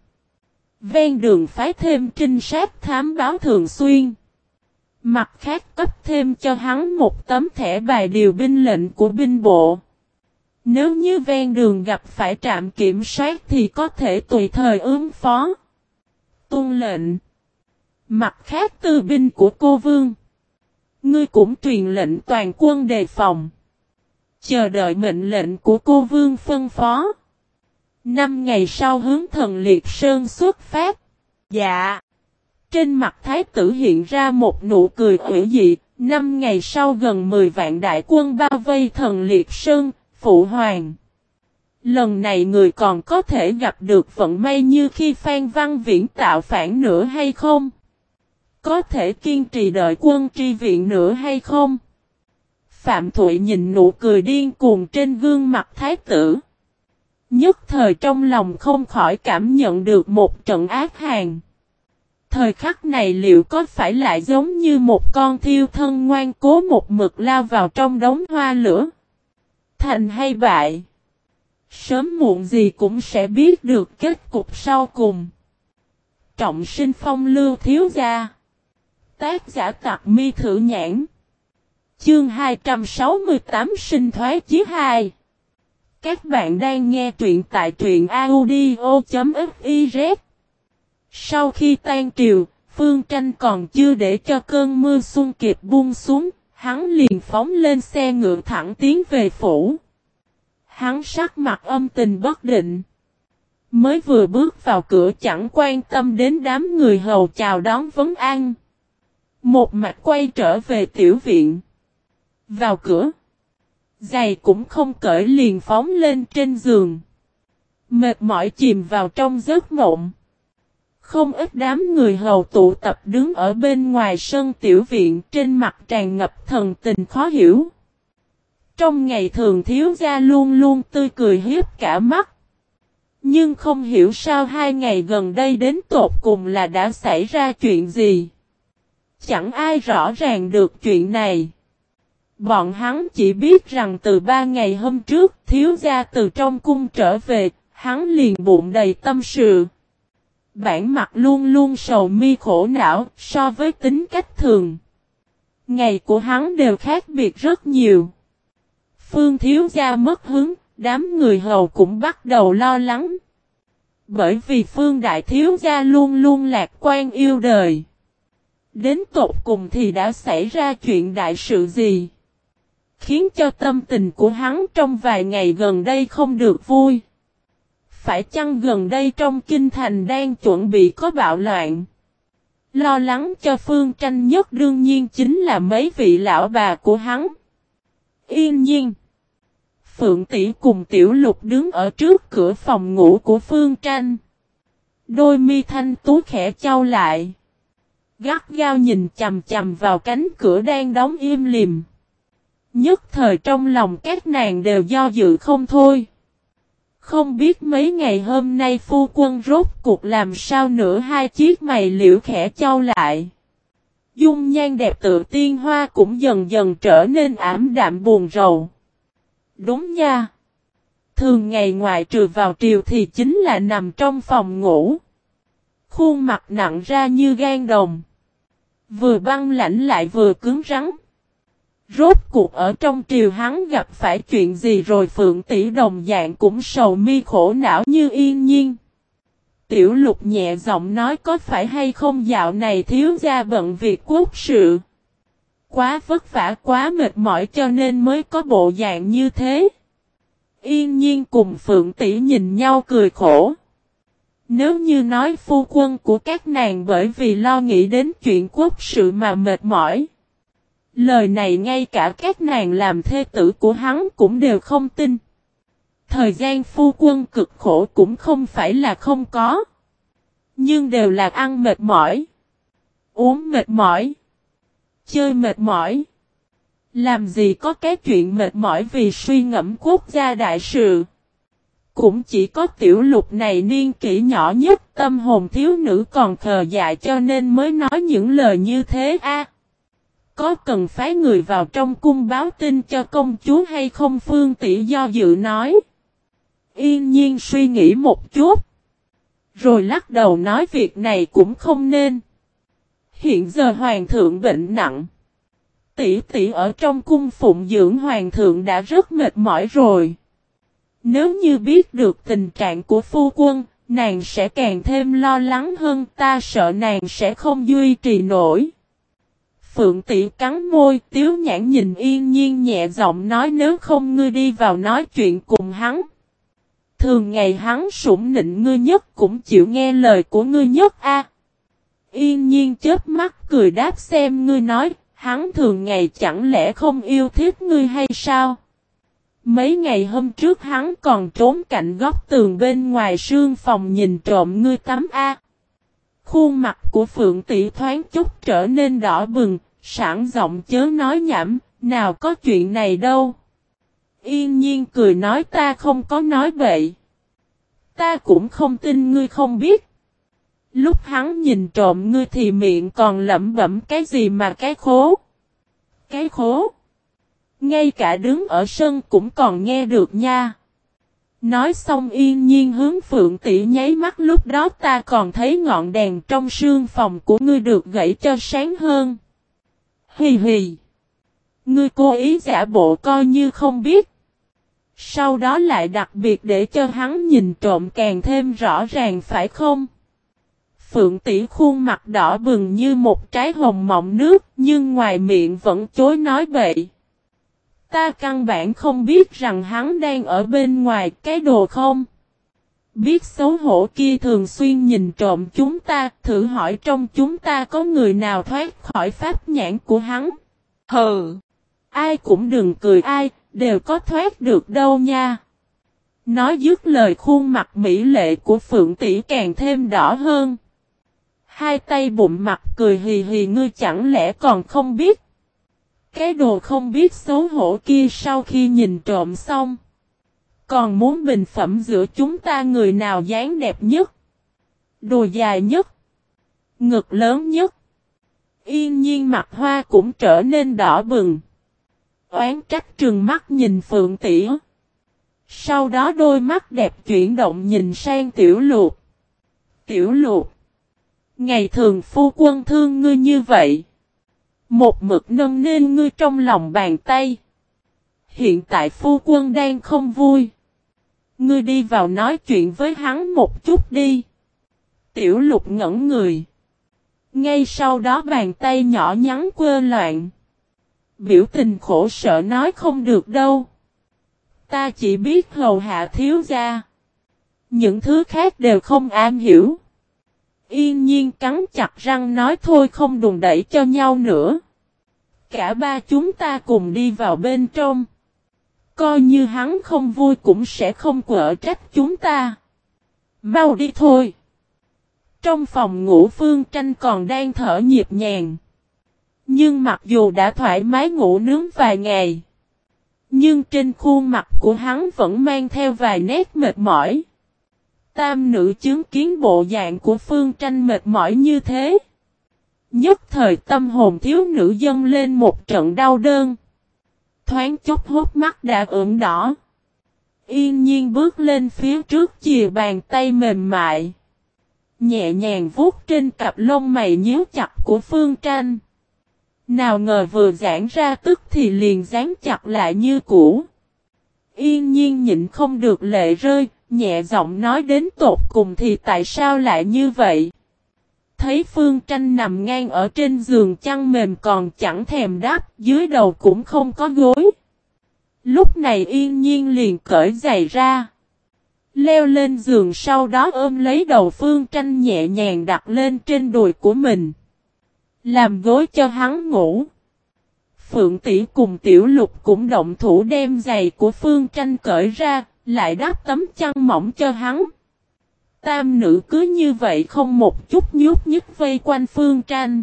Ven đường phái thêm trinh sát thám báo thường xuyên. Mặt khác cấp thêm cho hắn một tấm thẻ bài điều binh lệnh của binh bộ. Nếu như ven đường gặp phải trạm kiểm soát thì có thể tùy thời ứng phó. Tuân lệnh. Mặt khác tư binh của cô Vương. Ngươi cũng truyền lệnh toàn quân đề phòng. Chờ đợi mệnh lệnh của cô Vương phân phó. 5 ngày sau hướng Thần Liệt Sơn xuất phát. Dạ. Trên mặt thái tử hiện ra một nụ cười ủy dị. 5 ngày sau gần 10 vạn đại quân bao vây Thần Liệt Sơn, phụ hoàng. Lần này người còn có thể gặp được vận may như khi Phan Văn Viễn tạo phản nữa hay không? Có thể kiên trì đợi quân tri viện nữa hay không? Phạm Thụy nhìn nụ cười điên cuồng trên gương mặt thái tử. Nhất thời trong lòng không khỏi cảm nhận được một trận ác hàn. Thời khắc này liệu có phải lại giống như một con thiêu thân ngoan cố một mực lao vào trong đống hoa lửa? Thành hay bại? Sớm muộn gì cũng sẽ biết được kết cục sau cùng. Trọng sinh phong lưu thiếu gia. Tác giả Tặc Mi Thử Nhãn. Chương 268 sinh thoái chí 2. Các bạn đang nghe truyện tại truyện audio.fiz. Sau khi tan triều, Phương Tranh còn chưa để cho cơn mưa xuân kịp buông xuống, hắn liền phóng lên xe ngựa thẳng tiến về phủ. Hắn sắc mặt âm tình bất định. Mới vừa bước vào cửa chẳng quan tâm đến đám người hầu chào đón vấn an. Một mạch quay trở về tiểu viện. Vào cửa. Giày cũng không cởi liền phóng lên trên giường. Mệt mỏi chìm vào trong giấc mộng. Không ít đám người hầu tụ tập đứng ở bên ngoài sân tiểu viện trên mặt tràn ngập thần tình khó hiểu. Trong ngày thường thiếu gia luôn luôn tươi cười hiếp cả mắt. Nhưng không hiểu sao 2 ngày gần đây đến tột cùng là đã xảy ra chuyện gì. Chẳng ai rõ ràng được chuyện này. Bọn hắn chỉ biết rằng từ 3 ngày hôm trước thiếu gia từ trong cung trở về, hắn liền bụng đầy tâm sự. Bản mặt luôn luôn sầu mi khổ não so với tính cách thường. Ngày của hắn đều khác biệt rất nhiều. Phương thiếu gia mất hứng, đám người hầu cũng bắt đầu lo lắng. Bởi vì Phương đại thiếu gia luôn luôn lạc quan yêu đời. Đến tột cùng thì đã xảy ra chuyện đại sự gì? Khiến cho tâm tình của hắn trong vài ngày gần đây không được vui. Phải chăng gần đây trong kinh thành đang chuẩn bị có bạo loạn? Lo lắng cho Phương Tranh nhất đương nhiên chính là mấy vị lão bà của hắn. Yên nhiên. Phượng Tỷ cùng Tiểu Lục đứng ở trước cửa phòng ngủ của Phương Tranh. Đôi mi thanh tú khẽ chau lại. Gắt gao nhìn chằm chằm vào cánh cửa đang đóng im lìm. Nhất thời trong lòng các nàng đều do dự không thôi. Không biết mấy ngày hôm nay phu quân rốt cuộc làm sao nữa, hai chiếc mày liễu khẽ chau lại. Dung nhan đẹp tự tiên hoa cũng dần dần trở nên ảm đạm buồn rầu. Đúng nha. Thường ngày ngoại trừ vào triều thì chính là nằm trong phòng ngủ. Khuôn mặt nặng ra như gan đồng. Vừa băng lãnh lại vừa cứng rắn. Rốt cuộc ở trong triều hắn gặp phải chuyện gì rồi? Phượng Tỷ đồng dạng cũng sầu mi khổ não như Yên nhiên. Tiểu Lục nhẹ giọng nói, có phải hay không dạo này thiếu gia bận việc quốc sự. Quá vất vả quá mệt mỏi cho nên mới có bộ dạng như thế. Yên nhiên cùng Phượng Tỷ nhìn nhau cười khổ. Nếu như nói phu quân của các nàng bởi vì lo nghĩ đến chuyện quốc sự mà mệt mỏi. Lời này ngay cả các nàng làm thê tử của hắn cũng đều không tin. Thời gian phu quân cực khổ cũng không phải là không có. Nhưng đều là ăn mệt mỏi. Uống mệt mỏi. Chơi mệt mỏi. Làm gì có cái chuyện mệt mỏi vì suy ngẫm quốc gia đại sự. Cũng chỉ có Tiểu Lục này niên kỷ nhỏ nhất, tâm hồn thiếu nữ còn khờ dại cho nên mới nói những lời như thế a. Có cần phái người vào trong cung báo tin cho công chúa hay không? Phương Tỷ do dự nói. Yên nhiên suy nghĩ một chút. Rồi lắc đầu nói việc này cũng không nên. Hiện giờ hoàng thượng bệnh nặng. Tỷ tỷ ở trong cung phụng dưỡng hoàng thượng đã rất mệt mỏi rồi. Nếu như biết được tình trạng của phu quân, nàng sẽ càng thêm lo lắng hơn, ta sợ nàng sẽ không duy trì nổi. Phượng Tỷ cắn môi, tiếu nhãn nhìn Yên nhiên nhẹ giọng nói, nếu không ngươi đi vào nói chuyện cùng hắn. Thường ngày hắn sủng nịnh ngươi nhất cũng chịu nghe lời của ngươi nhất a. Yên nhiên chớp mắt cười đáp, xem ngươi nói, hắn thường ngày chẳng lẽ không yêu thích ngươi hay sao? Mấy ngày hôm trước hắn còn trốn cạnh góc tường bên ngoài sương phòng nhìn trộm ngươi tắm a. Khuôn mặt của Phượng Tỷ thoáng chút trở nên đỏ bừng, sẵn giọng chớ nói nhảm, nào có chuyện này đâu. Yên nhiên cười nói, ta không có nói bậy. Ta cũng không tin ngươi không biết. Lúc hắn nhìn trộm ngươi thì miệng còn lẩm bẩm cái gì mà cái khố. Cái khố. Ngay cả đứng ở sân cũng còn nghe được nha. Nói xong Yên nhiên hướng Phượng Tỷ nháy mắt, lúc đó ta còn thấy ngọn đèn trong sương phòng của ngươi được gãy cho sáng hơn. Hì hì. Ngươi cố ý giả bộ coi như không biết. Sau đó lại đặc biệt để cho hắn nhìn trộm càng thêm rõ ràng phải không? Phượng Tỷ khuôn mặt đỏ bừng như một trái hồng mọng nước, nhưng ngoài miệng vẫn chối nói bậy. Ta căn bản không biết rằng hắn đang ở bên ngoài, cái đồ không. Biết xấu hổ kia thường xuyên nhìn trộm chúng ta, thử hỏi trong chúng ta có người nào thoát khỏi pháp nhãn của hắn. Hừ, ai cũng đừng cười ai, đều có thoát được đâu nha. Nói dứt lời khuôn mặt mỹ lệ của Phượng Tỷ càng thêm đỏ hơn. Hai tay bụng mặt cười hì hì, ngươi chẳng lẽ còn không biết. Cái đồ không biết xấu hổ kia sau khi nhìn trộm xong. Còn muốn bình phẩm giữa chúng ta người nào dáng đẹp nhất. Đùi dài nhất. Ngực lớn nhất. Yên nhiên mặt hoa cũng trở nên đỏ bừng. Oán trách trừng mắt nhìn Phượng Tỷ. Sau đó đôi mắt đẹp chuyển động nhìn sang Tiểu Lục. Tiểu Lục. Ngày thường phu quân thương ngươi như vậy. Một mực nâng nên ngươi trong lòng bàn tay. Hiện tại phu quân đang không vui. Ngươi đi vào nói chuyện với hắn một chút đi. Tiểu Lục ngẩn người. Ngay sau đó bàn tay nhỏ nhắn quơ loạn. Biểu tình khổ sở nói, không được đâu. Ta chỉ biết hầu hạ thiếu gia. Những thứ khác đều không am hiểu. Yên Nhiên cắn chặt răng nói thôi không đùn đẩy cho nhau nữa. Cả ba chúng ta cùng đi vào bên trong. Coi như hắn không vui cũng sẽ không quở trách chúng ta. Mau đi thôi. Trong phòng ngủ Phương Tranh còn đang thở nhịp nhàng. Nhưng mặc dù đã thoải mái ngủ nướng vài ngày. Nhưng trên khuôn mặt của hắn vẫn mang theo vài nét mệt mỏi. Tam nữ chứng kiến bộ dạng của Phương Tranh mệt mỏi như thế. Nhất thời tâm hồn thiếu nữ dâng lên một trận đau đớn. Thoáng chốc hốc mắt đã ửng đỏ. Yên Nhiên bước lên phía trước chìa bàn tay mềm mại. Nhẹ nhàng vuốt trên cặp lông mày nhíu chặt của Phương Tranh. Nào ngờ vừa giãn ra tức thì liền dán chặt lại như cũ. Yên Nhiên nhịn không được lệ rơi, nhẹ giọng nói đến tột cùng thì tại sao lại như vậy? Thấy Phương Tranh nằm ngang ở trên giường chăn mềm còn chẳng thèm đáp, dưới đầu cũng không có gối. Lúc này Yên Nhiên liền cởi giày ra. Leo lên giường sau đó ôm lấy đầu Phương Tranh nhẹ nhàng đặt lên trên đùi của mình. Làm gối cho hắn ngủ. Phượng Tỷ cùng Tiểu Lục cũng động thủ đem giày của Phương Tranh cởi ra, lại đắp tấm chăn mỏng cho hắn. Tam nữ cứ như vậy không một chút nhúc nhích vây quanh Phương Tranh.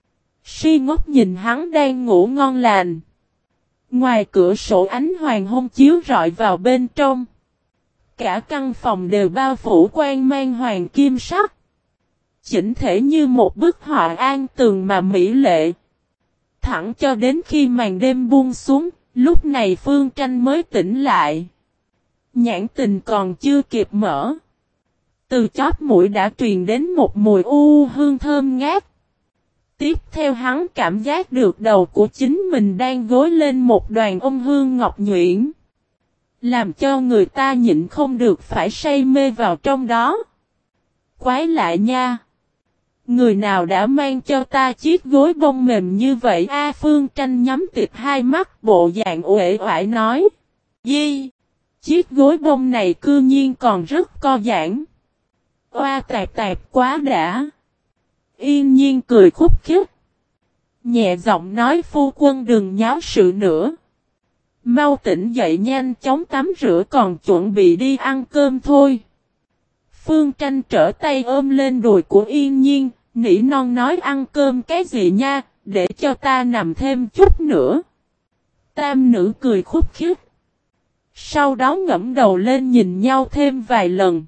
Si ngốc nhìn hắn đang ngủ ngon lành. Ngoài cửa sổ ánh hoàng hôn chiếu rọi vào bên trong. Cả căn phòng đều bao phủ quang mang hoàng kim sắc. Chỉnh thể như một bức họa an tường mà mỹ lệ. Thẳng cho đến khi màn đêm buông xuống, lúc này Phương Tranh mới tỉnh lại. Nhãn tình còn chưa kịp mở. Từ chóp mũi đã truyền đến một mùi hương thơm ngát. Tiếp theo hắn cảm giác được đầu của chính mình đang gối lên một đoàn hương ngọc nhuyễn. Làm cho người ta nhịn không được phải say mê vào trong đó. Quái lạ nha. Người nào đã mang cho ta chiếc gối bông mềm như vậy? Phương Tranh nhắm tịt hai mắt bộ dạng uể oải nói. Di, chiếc gối bông này cư nhiên còn rất co giãn. Oa tạp tạp quá đã. Yên Nhiên cười khúc khích. Nhẹ giọng nói phu quân đừng nháo sự nữa. Mau tỉnh dậy nhanh chóng tắm rửa còn chuẩn bị đi ăn cơm thôi. Phương Tranh trở tay ôm lên đùi của Yên Nhiên, nỉ non nói ăn cơm cái gì nha, để cho ta nằm thêm chút nữa. Tam nữ cười khúc khích. Sau đó ngẫm đầu lên nhìn nhau thêm vài lần.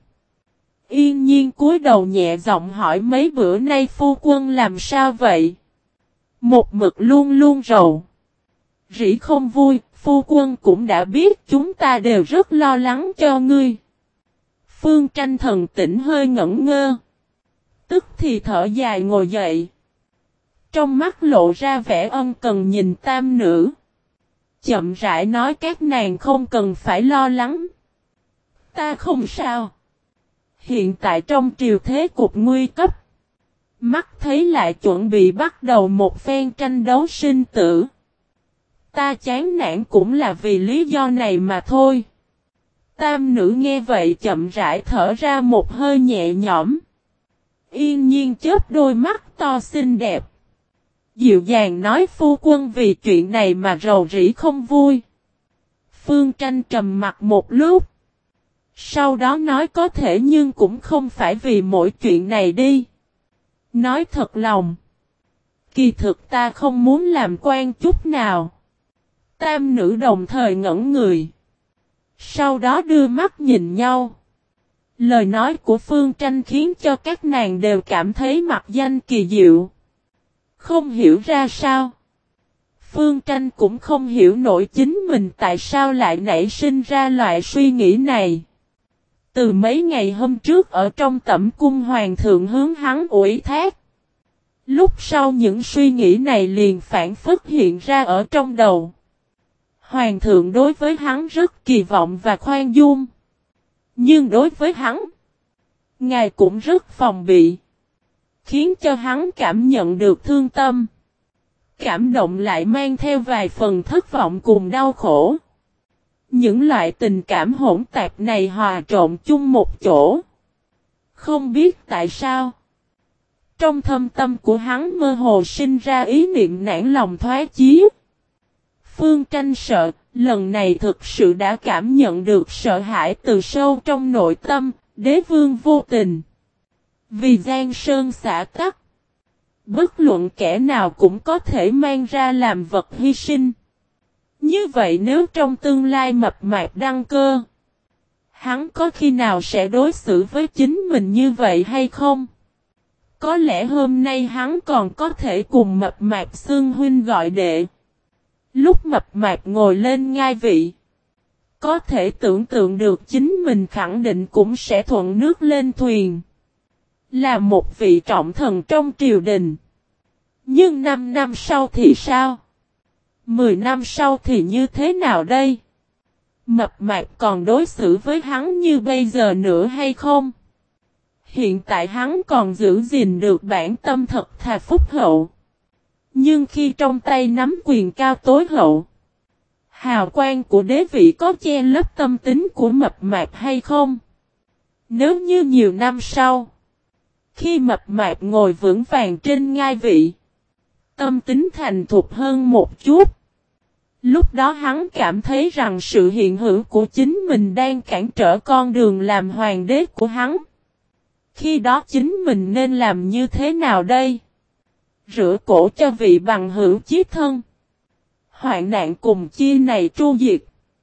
Yên Nhiên cúi đầu nhẹ giọng hỏi mấy bữa nay phu quân làm sao vậy? Một mực luôn luôn rầu. Rỉ không vui, phu quân cũng đã biết chúng ta đều rất lo lắng cho ngươi. Phương Tranh thần tỉnh hơi ngẩn ngơ. Tức thì thở dài ngồi dậy. Trong mắt lộ ra vẻ ân cần nhìn tam nữ. Chậm rãi nói các nàng không cần phải lo lắng. Ta không sao. Hiện tại trong triều thế cục nguy cấp. Mắt thấy lại chuẩn bị bắt đầu một phen tranh đấu sinh tử. Ta chán nản cũng là vì lý do này mà thôi. Tam nữ nghe vậy chậm rãi thở ra một hơi nhẹ nhõm. Yên Nhiên chớp đôi mắt to xinh đẹp. Dịu dàng nói phu quân vì chuyện này mà rầu rĩ không vui. Phương Tranh trầm mặt một lúc. Sau đó nói có thể nhưng cũng không phải vì mỗi chuyện này đi. Nói thật lòng. Kỳ thực ta không muốn làm quan chút nào. Tam nữ đồng thời ngẩn người. Sau đó đưa mắt nhìn nhau. Lời nói của Phương Tranh khiến cho các nàng đều cảm thấy mặt danh kỳ diệu. Không hiểu ra sao. Phương Tranh cũng không hiểu nổi chính mình tại sao lại nảy sinh ra loại suy nghĩ này. Từ mấy ngày hôm trước ở trong tẩm cung hoàng thượng hướng hắn ủy thác. Lúc sau những suy nghĩ này liền phản phất hiện ra ở trong đầu. Hoàng thượng đối với hắn rất kỳ vọng và khoan dung. Nhưng đối với hắn, ngài cũng rất phòng bị. Khiến cho hắn cảm nhận được thương tâm. Cảm động lại mang theo vài phần thất vọng cùng đau khổ. Những loại tình cảm hỗn tạp này hòa trộn chung một chỗ. Không biết tại sao. Trong thâm tâm của hắn mơ hồ sinh ra ý niệm nản lòng thoái chí. Phương Tranh sợ, lần này thực sự đã cảm nhận được sợ hãi từ sâu trong nội tâm, đế vương vô tình. Vì Giang Sơn xả tắc. Bất luận kẻ nào cũng có thể mang ra làm vật hy sinh. Như vậy nếu trong tương lai mập mạp đăng cơ, hắn có khi nào sẽ đối xử với chính mình như vậy hay không? Có lẽ hôm nay hắn còn có thể cùng mập mạp xưng huynh gọi đệ. Lúc mập mạp ngồi lên ngai vị, có thể tưởng tượng được chính mình khẳng định cũng sẽ thuận nước lên thuyền. Là một vị trọng thần trong triều đình. Nhưng 5 năm sau thì sao? 10 năm sau thì như thế nào đây? Mập mạp còn đối xử với hắn như bây giờ nữa hay không? Hiện tại hắn còn giữ gìn được bản tâm thật thà phúc hậu. Nhưng khi trong tay nắm quyền cao tối hậu, hào quang của đế vị có che lấp tâm tính của mập mạp hay không? Nếu như nhiều năm sau, khi mập mạp ngồi vững vàng trên ngai vị, tâm tính thành thục hơn một chút, lúc đó hắn cảm thấy rằng sự hiện hữu của chính mình đang cản trở con đường làm hoàng đế của hắn. Khi đó chính mình nên làm như thế nào đây? Rửa cổ cho vị bằng hữu chí thân. Hoạn nạn cùng chia này tru diệt.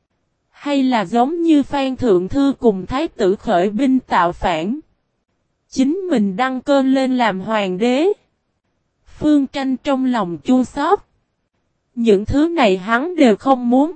Hay là giống như Phan Thượng Thư cùng Thái tử khởi binh tạo phản. Chính mình đăng cơ lên làm hoàng đế. Phương Tranh trong lòng chua xót. Những thứ này hắn đều không muốn.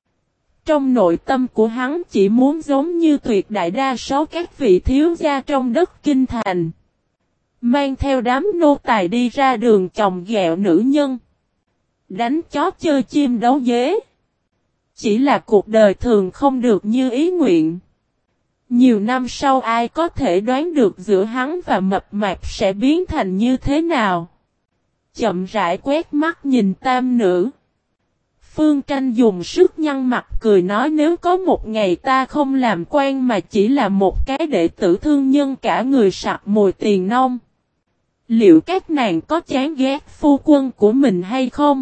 Trong nội tâm của hắn chỉ muốn giống như tuyệt đại đa số các vị thiếu gia trong đất kinh thành. Mang theo đám nô tài đi ra đường chồng ghẹo nữ nhân. Đánh chó chơi chim đấu dế. Chỉ là cuộc đời thường không được như ý nguyện. Nhiều năm sau ai có thể đoán được giữa hắn và mập mạp sẽ biến thành như thế nào. Chậm rãi quét mắt nhìn tam nữ. Phương Tranh dùng sức nhăn mặt cười nói nếu có một ngày ta không làm quan mà chỉ là một cái đệ tử thương nhân cả người sặc mùi tiền nông. Liệu các nàng có chán ghét phu quân của mình hay không?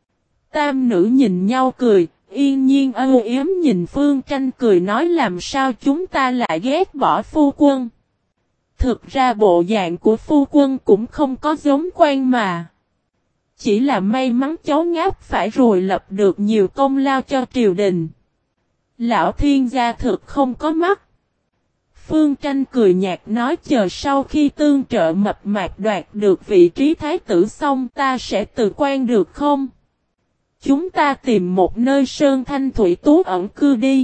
Tam nữ nhìn nhau cười, yên nhiên âu yếm nhìn Phương Tranh cười nói làm sao chúng ta lại ghét bỏ phu quân. Thực ra bộ dạng của phu quân cũng không có giống quan mà. Chỉ là may mắn cháu ngáp phải rồi lập được nhiều công lao cho triều đình. Lão thiên gia thực không có mắt. Phương Tranh cười nhạt nói chờ sau khi tương trợ mập mạp đoạt được vị trí thái tử xong ta sẽ từ quan được không? Chúng ta tìm một nơi sơn thanh thủy tú ẩn cư đi.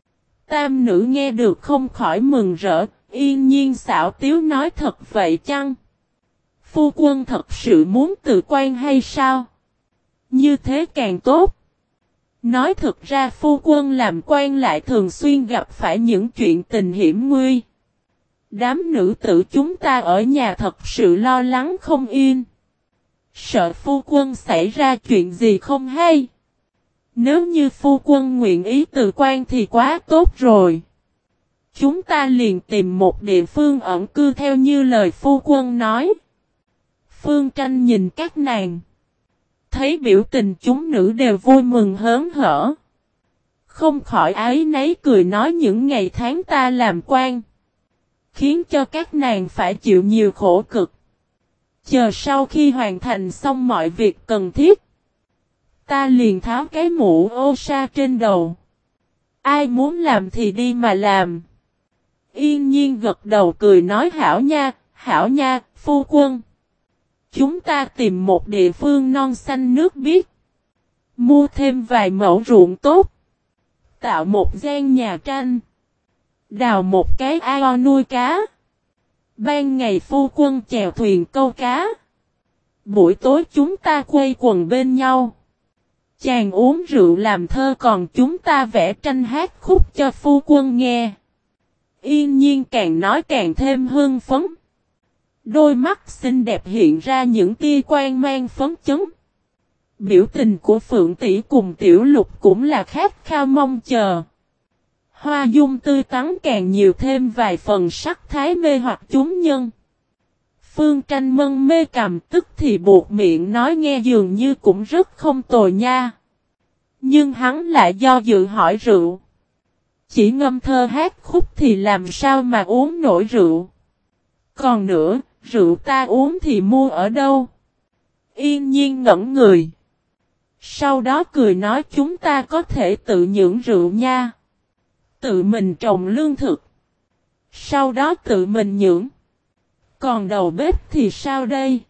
Tam nữ nghe được không khỏi mừng rỡ, yên nhiên xảo tiếu nói thật vậy chăng? Phu quân thật sự muốn từ quan hay sao? Như thế càng tốt. Nói thực ra phu quân làm quan lại thường xuyên gặp phải những chuyện tình hiểm nguy. Đám nữ tử chúng ta ở nhà thật sự lo lắng không yên. Sợ phu quân xảy ra chuyện gì không hay. Nếu như phu quân nguyện ý từ quan thì quá tốt rồi. Chúng ta liền tìm một địa phương ẩn cư theo như lời phu quân nói. Phương Tranh nhìn các nàng. Thấy biểu tình chúng nữ đều vui mừng hớn hở. Không khỏi áy náy cười nói những ngày tháng ta làm quan. Khiến cho các nàng phải chịu nhiều khổ cực. Chờ sau khi hoàn thành xong mọi việc cần thiết. Ta liền tháo cái mũ ô sa trên đầu. Ai muốn làm thì đi mà làm. Yên nhiên gật đầu cười nói hảo nha, phu quân. Chúng ta tìm một địa phương non xanh nước biếc. Mua thêm vài mẫu ruộng tốt. Tạo một gian nhà tranh. Đào một cái ao nuôi cá. Ban ngày phu quân chèo thuyền câu cá. Buổi tối chúng ta quây quần bên nhau. Chàng uống rượu làm thơ còn chúng ta vẽ tranh hát khúc cho phu quân nghe. Yên nhiên càng nói càng thêm hưng phấn. Đôi mắt xinh đẹp hiện ra những tia quang mang phấn chấn. Biểu tình của Phượng Tỷ cùng Tiểu Lục cũng là khát khao mong chờ. Hoa dung tươi tắn càng nhiều thêm vài phần sắc thái mê hoặc chúng nhân. Phương Tranh mân mê cầm tức thì buộc miệng nói nghe dường như cũng rất không tồi nha. Nhưng hắn lại do dự hỏi rượu. Chỉ ngâm thơ hát khúc thì làm sao mà uống nổi rượu. Còn nữa, rượu ta uống thì mua ở đâu? Yên nhiên ngẩn người. Sau đó cười nói chúng ta có thể tự nhưỡng rượu nha. Tự mình trồng lương thực. Sau đó tự mình nhưỡng. Còn đầu bếp thì sao đây?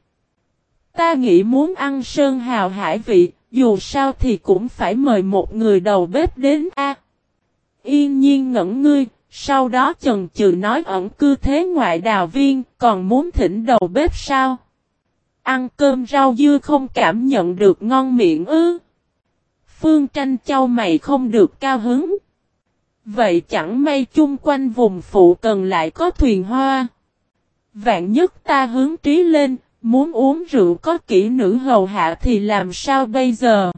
Ta nghĩ muốn ăn sơn hào hải vị, dù sao thì cũng phải mời một người đầu bếp đến a. Yên nhiên ngẩn ngươi, sau đó chần chừ nói ẩn cư thế ngoại đào viên, còn muốn thỉnh đầu bếp sao? Ăn cơm rau dưa không cảm nhận được ngon miệng ư? Phương Tranh chau mày không được cao hứng. Vậy chẳng may chung quanh vùng phụ cần lại có thuyền hoa. Vạn nhất ta hướng trí lên, muốn uống rượu có kỹ nữ hầu hạ thì làm sao bây giờ?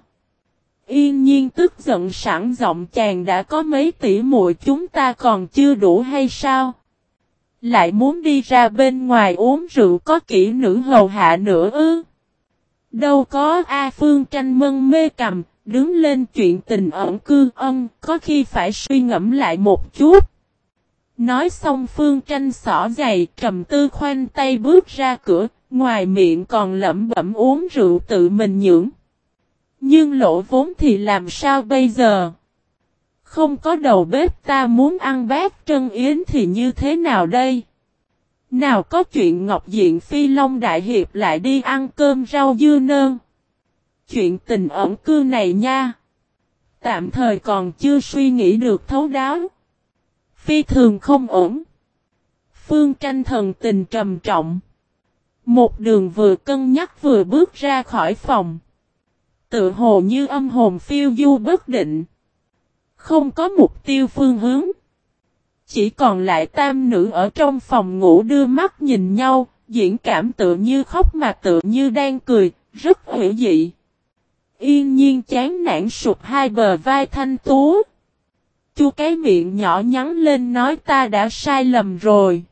Yên nhiên tức giận sẵn giọng chàng đã có mấy tỷ muội chúng ta còn chưa đủ hay sao? Lại muốn đi ra bên ngoài uống rượu có kỹ nữ hầu hạ nữa ư? Đâu có A Phương Tranh mân mê cầm, đứng lên chuyện tình ẩn cư có khi phải suy ngẫm lại một chút. Nói xong Phương Tranh xỏ giày trầm tư khoanh tay bước ra cửa, ngoài miệng còn lẩm bẩm uống rượu tự mình nhưỡng. Nhưng lỗ vốn thì làm sao bây giờ? Không có đầu bếp ta muốn ăn bát trân yến thì như thế nào đây? Nào có chuyện Ngọc Diện Phi Long Đại Hiệp lại đi ăn cơm rau dưa nơn. Chuyện tình ẩn cư này nha. Tạm thời còn chưa suy nghĩ được thấu đáo. Phi thường không ổn. Phương Tranh thần tình trầm trọng. Một đường vừa cân nhắc vừa bước ra khỏi phòng. Tự hồ như âm hồn phiêu du bất định. Không có mục tiêu phương hướng. Chỉ còn lại tam nữ ở trong phòng ngủ đưa mắt nhìn nhau, diễn cảm tự như khóc mà tự như đang cười, rất hữu dị. Yên nhiên chán nản sụp hai bờ vai thanh tú. Chu cái miệng nhỏ nhắn lên nói ta đã sai lầm rồi.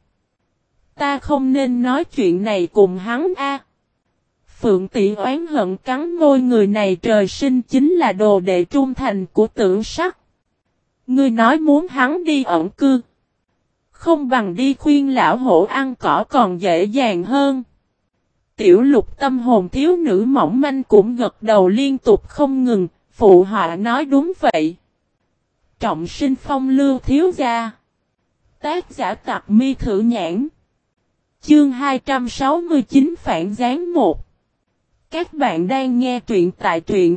Ta không nên nói chuyện này cùng hắn a. Phượng Tỷ oán hận cắn môi người này trời sinh chính là đồ đệ trung thành của Tử Sắc. Ngươi nói muốn hắn đi ẩn cư. Không bằng đi khuyên lão hổ ăn cỏ còn dễ dàng hơn. Tiểu Lục tâm hồn thiếu nữ mỏng manh cũng gật đầu liên tục không ngừng, phụ họa nói đúng vậy. Trọng sinh phong lưu thiếu gia. Tác giả Tặc Mi Thử Nhãn. Chương 269 phản gián 1. Các bạn đang nghe truyện tại truyện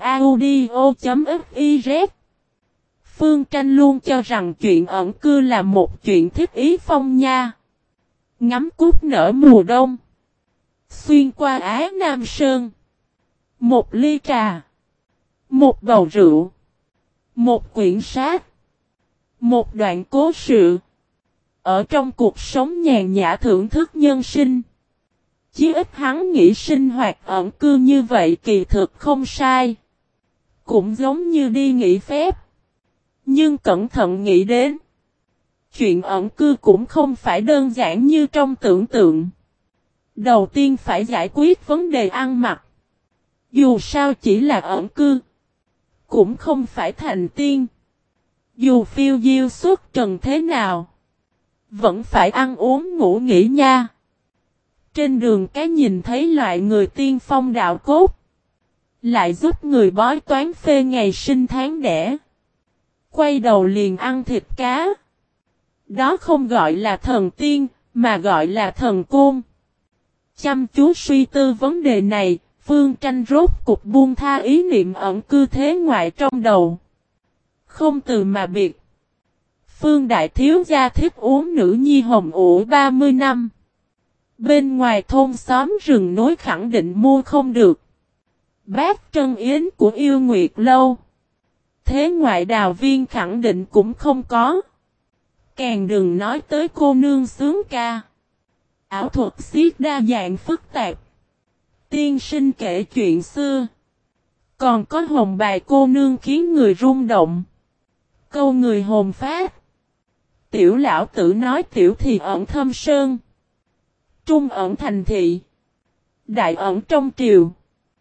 audio.fiz. Phương Tranh luôn cho rằng chuyện ẩn cư là một chuyện thiết ý phong nha. Ngắm cúc nở mùa đông. Xuyên qua Á Nam Sơn. Một ly trà. Một bầu rượu. Một quyển sách. Một đoạn cố sự. Ở trong cuộc sống nhàn nhã thưởng thức nhân sinh. Chí ít hắn nghĩ sinh hoạt ẩn cư như vậy kỳ thực không sai. Cũng giống như đi nghỉ phép. Nhưng cẩn thận nghĩ đến. Chuyện ẩn cư cũng không phải đơn giản như trong tưởng tượng. Đầu tiên phải giải quyết vấn đề ăn mặc. Dù sao chỉ là ẩn cư. Cũng không phải thành tiên. Dù phiêu diêu xuất trần thế nào. Vẫn phải ăn uống ngủ nghỉ nha. Trên đường cái nhìn thấy loại người tiên phong đạo cốt. Lại giúp người bói toán phê ngày sinh tháng đẻ. Quay đầu liền ăn thịt cá. Đó không gọi là thần tiên, mà gọi là thần côn. Chăm chú suy tư vấn đề này, Phương Tranh rốt cục buông tha ý niệm ẩn cư thế ngoại trong đầu. Không từ mà biệt. Phương Đại Thiếu gia thích uống nữ nhi hồng ủ 30 năm. Bên ngoài thôn xóm rừng núi khẳng định mua không được. Bát trân yến của yêu nguyệt lâu. Thế ngoại đào viên khẳng định cũng không có. Càng đừng nói tới cô nương sướng ca. Ảo thuật xiết đa dạng phức tạp. Tiên sinh kể chuyện xưa. Còn có hồng bài cô nương khiến người rung động. Câu người hồn phát. Tiểu lão tử nói tiểu thì ẩn thâm sơn. Trung ẩn thành thị. Đại ẩn trong triều.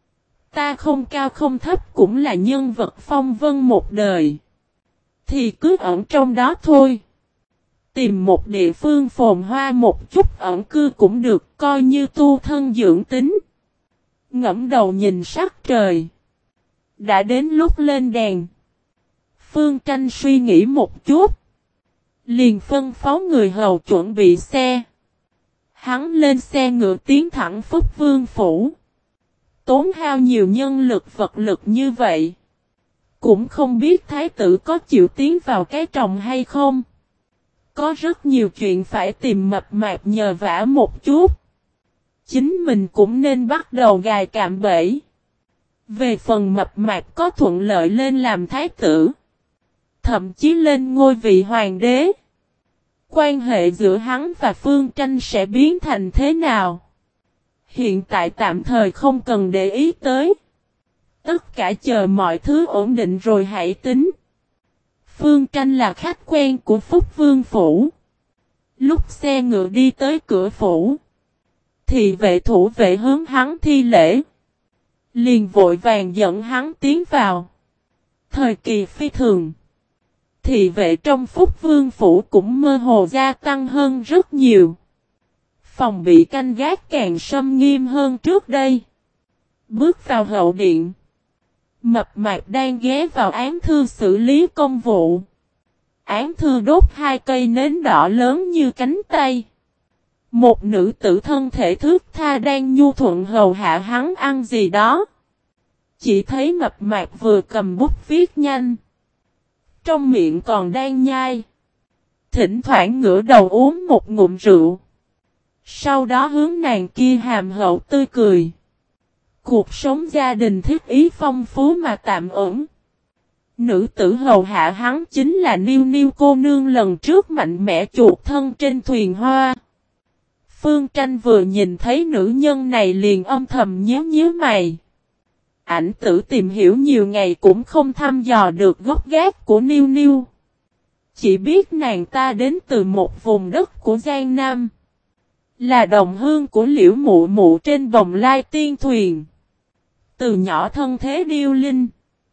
Ta không cao không thấp cũng là nhân vật phong vân một đời. Thì cứ ẩn trong đó thôi. Tìm một địa phương phồn hoa một chút ẩn cư cũng được, coi như tu thân dưỡng tính. Ngẫm đầu nhìn sắc trời. Đã đến lúc lên đèn. Phương Tranh suy nghĩ một chút. Liền phân phó người hầu chuẩn bị xe. Hắn lên xe ngựa tiến thẳng Phúc Vương phủ. Tốn hao nhiều nhân lực vật lực như vậy. Cũng không biết thái tử có chịu tiến vào cái tròng hay không. Có rất nhiều chuyện phải tìm Mập Mạp nhờ vả một chút. Chính mình cũng nên bắt đầu gài cạm bẫy. Về phần Mập Mạp có thuận lợi lên làm thái tử. Thậm chí lên ngôi vị hoàng đế. Quan hệ giữa hắn và Phương Tranh sẽ biến thành thế nào? Hiện tại tạm thời không cần để ý tới. Tất cả chờ mọi thứ ổn định rồi hãy tính. Phương Tranh là khách quen của Phúc Vương phủ. Lúc xe ngựa đi tới cửa phủ. Thì vệ thủ vệ hướng hắn thi lễ. Liền vội vàng dẫn hắn tiến vào. Thời kỳ phi thường. Thị vệ trong Phúc Vương phủ cũng mơ hồ gia tăng hơn rất nhiều. Phòng bị canh gác càng sâm nghiêm hơn trước đây. Bước vào hậu điện. Mập Mạp đang ghé vào án thư xử lý công vụ. Án thư đốt 2 cây nến đỏ lớn như cánh tay. Một nữ tử thân thể thướt tha đang nhu thuận hầu hạ hắn ăn gì đó. Chỉ thấy Mập Mạp vừa cầm bút viết nhanh. Trong miệng còn đang nhai. Thỉnh thoảng ngửa đầu uống một ngụm rượu. Sau đó hướng nàng kia hàm hậu tươi cười. Cuộc sống gia đình thiết ý phong phú mà tạm ổn. Nữ tử hầu hạ hắn chính là Niu Niu cô nương lần trước mạnh mẽ chuột thân trên thuyền hoa. Phương Tranh vừa nhìn thấy nữ nhân này liền âm thầm nhíu nhíu mày. Ảnh tử tìm hiểu nhiều ngày cũng không thăm dò được gốc gác của Niu Niu. Chỉ biết nàng ta đến từ một vùng đất của Giang Nam. Là đồng hương của Liễu Mụ Mụ trên Bồng Lai Tiên Thuyền. Từ nhỏ thân thế điêu linh.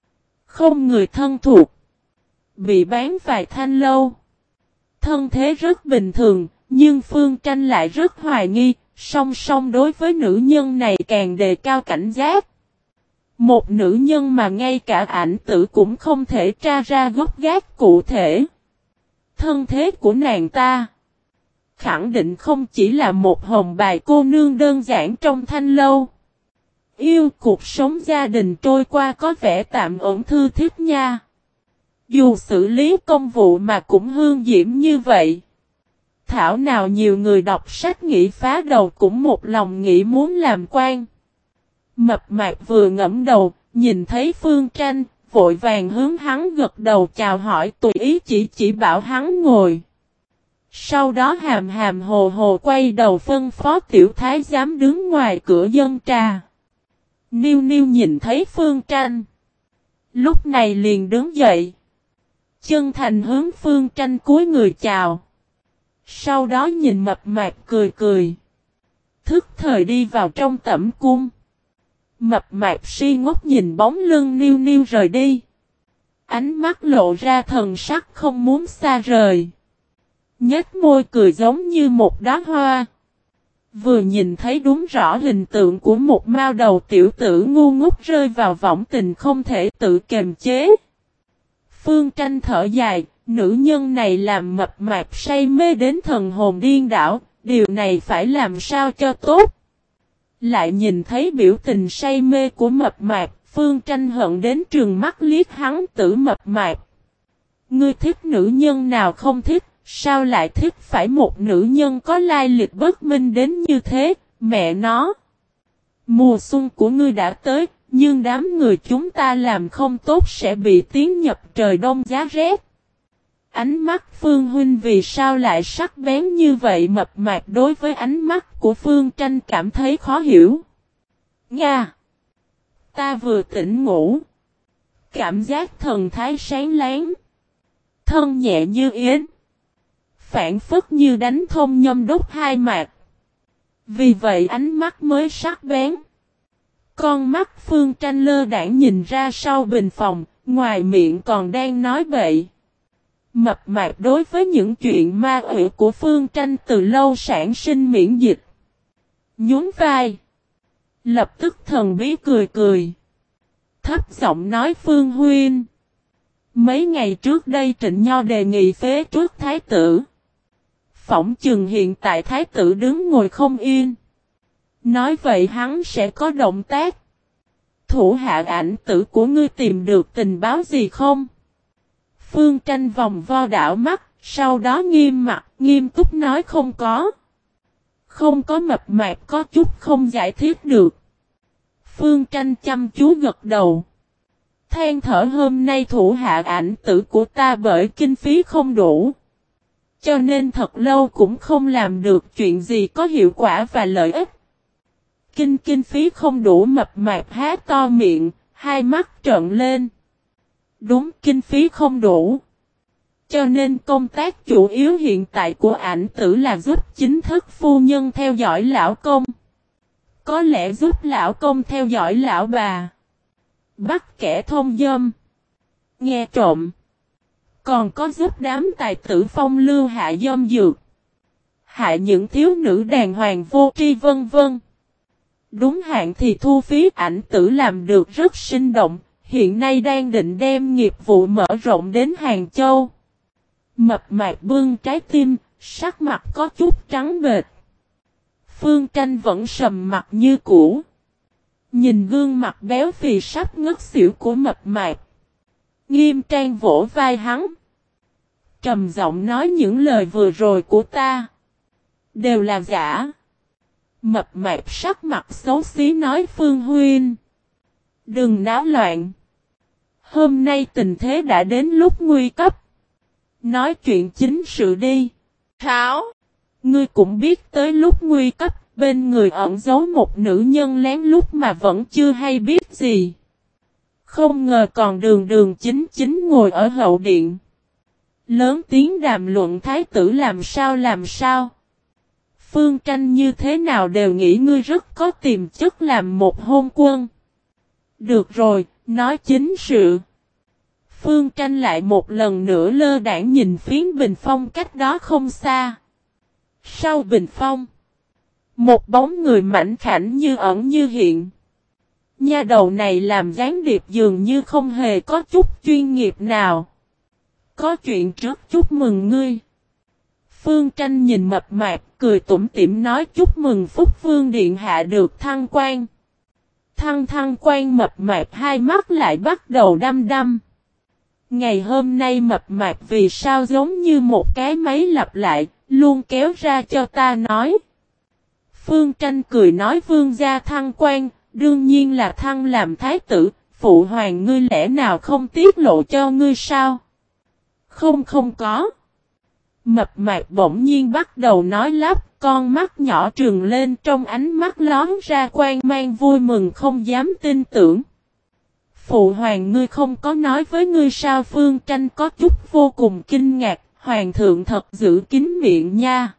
Không người thân thuộc. Bị bán vài thanh lâu. Thân thế rất bình thường, nhưng Phương Tranh lại rất hoài nghi, song song đối với nữ nhân này càng đề cao cảnh giác. Một nữ nhân mà ngay cả ảnh tử cũng không thể tra ra gốc gác cụ thể. Thân thế của nàng ta khẳng định không chỉ là một hồng bài cô nương đơn giản trong thanh lâu. Yêu cuộc sống gia đình trôi qua có vẻ tạm ổn thư thích nha. Dù xử lý công vụ mà cũng hương diễm như vậy. Thảo nào nhiều người đọc sách nghĩ phá đầu cũng một lòng nghĩ muốn làm quan. Mập Mạp vừa ngẫm đầu, nhìn thấy Phương Tranh, vội vàng hướng hắn gật đầu chào hỏi tùy ý chỉ bảo hắn ngồi. Sau đó hàm hàm hồ hồ quay đầu phân phó tiểu thái giám đứng ngoài cửa dâng trà. Niu Niu nhìn thấy Phương Tranh. Lúc này liền đứng dậy. Chân thành hướng Phương Tranh cúi người chào. Sau đó nhìn Mập Mạp cười cười. Thức thời đi vào trong tẩm cung. Mập Mạp si ngốc nhìn bóng lưng Niu Niu rời đi. Ánh mắt lộ ra thần sắc không muốn xa rời. Nhếch môi cười giống như một đóa hoa. Vừa nhìn thấy đúng rõ hình tượng của một mao đầu tiểu tử ngu ngốc rơi vào võng tình không thể tự kiềm chế. Phương Tranh thở dài, nữ nhân này làm Mập Mạp say mê đến thần hồn điên đảo, điều này phải làm sao cho tốt. Lại nhìn thấy biểu tình say mê của Mập Mạp, Phương Tranh hận đến trừng mắt liếc hắn tử Mập Mạp. Ngươi thích nữ nhân nào không thích, sao lại thích phải một nữ nhân có lai lịch bất minh đến như thế, mẹ nó. Mùa xuân của ngươi đã tới, nhưng đám người chúng ta làm không tốt sẽ bị tiến nhập trời đông giá rét. Ánh mắt Phương huynh vì sao lại sắc bén như vậy? Mập Mạp đối với ánh mắt của Phương Tranh cảm thấy khó hiểu. Nga! Ta vừa tỉnh ngủ. Cảm giác thần thái sáng láng. Thân nhẹ như yến. Phản phất như đánh thông nhâm đúc hai mạch. Vì vậy ánh mắt mới sắc bén. Con mắt Phương Tranh lơ đãng nhìn ra sau bình phòng, ngoài miệng còn đang nói bậy. Mập mạp đối với những chuyện ma quỷ của Phương Tranh từ lâu sản sinh miễn dịch. Nhún vai. Lập tức thần bí cười cười. Thấp giọng nói Phương Huynh. Mấy ngày trước đây Trịnh Nho đề nghị phế truất thái tử. Phỏng chừng hiện tại thái tử đứng ngồi không yên. Nói vậy hắn sẽ có động tác. Thủ hạ ảnh tử của ngươi tìm được tình báo gì không? Phương Tranh vòng vo đảo mắt, sau đó nghiêm mặt, nghiêm túc nói không có. Không có. Mập mạp có chút không giải thích được. Phương Tranh chăm chú gật đầu. Than thở hôm nay thủ hạ ảnh tử của ta bởi kinh phí không đủ. Cho nên thật lâu cũng không làm được chuyện gì có hiệu quả và lợi ích. Kinh phí không đủ. Mập mạp há to miệng, hai mắt trợn lên. Đúng, kinh phí không đủ. Cho nên công tác chủ yếu hiện tại của ảnh tử là giúp chính thức phu nhân theo dõi lão công. Có lẽ giúp lão công theo dõi lão bà. Bắt kẻ thông dâm. Nghe trộm. Còn có giúp đám tài tử phong lưu hạ dâm dược. Hạ những thiếu nữ đàng hoàng vô tri vân vân. Đúng hạn thì thu phí. Ảnh tử làm được rất sinh động. Hiện nay đang định đem nghiệp vụ mở rộng đến Hàng Châu. Mập mạp bưng trái tim, sắc mặt có chút trắng bệch. Phương Tranh vẫn sầm mặt như cũ. Nhìn gương mặt béo phì sắp ngất xỉu của mập mạp. Nghiêm trang vỗ vai hắn. Trầm giọng nói những lời vừa rồi của ta. Đều là giả. Mập mạp sắc mặt xấu xí nói Phương Huynh. Đừng náo loạn. Hôm nay tình thế đã đến lúc nguy cấp. Nói chuyện chính sự đi. Tháo. Ngươi cũng biết tới lúc nguy cấp. Bên người ẩn giấu một nữ nhân lén lút mà vẫn chưa hay biết gì. Không ngờ còn đường chính ngồi ở hậu điện. Lớn tiếng đàm luận thái tử làm sao. Phương Tranh như thế nào đều nghĩ ngươi rất có tiềm chất làm một hôn quân. Được rồi, nói chính sự. Phương Tranh lại một lần nữa lơ đãng nhìn phiến bình phong cách đó không xa. Sau bình phong, một bóng người mảnh khảnh như ẩn như hiện. Nha đầu này làm gián điệp dường như không hề có chút chuyên nghiệp nào. Có chuyện trước chúc mừng ngươi. Phương Tranh nhìn mập mạp, cười tủm tỉm nói chúc mừng Phúc Vương Điện Hạ được thăng quan. Thăng quan. Mập mạp hai mắt lại bắt đầu đăm đăm. Ngày hôm nay mập mạp vì sao giống như một cái máy lặp lại, luôn kéo ra cho ta nói. Phương Tranh cười nói vương gia thăng quan, đương nhiên là thăng làm thái tử, phụ hoàng ngươi lẽ nào không tiết lộ cho ngươi sao? Không có. Mập mạp bỗng nhiên bắt đầu nói lắp, con mắt nhỏ trừng lên trong ánh mắt lón ra quang mang vui mừng không dám tin tưởng. Phụ hoàng ngươi không có nói với ngươi sao? Phương Tranh có chút vô cùng kinh ngạc, hoàng thượng thật giữ kín miệng nha.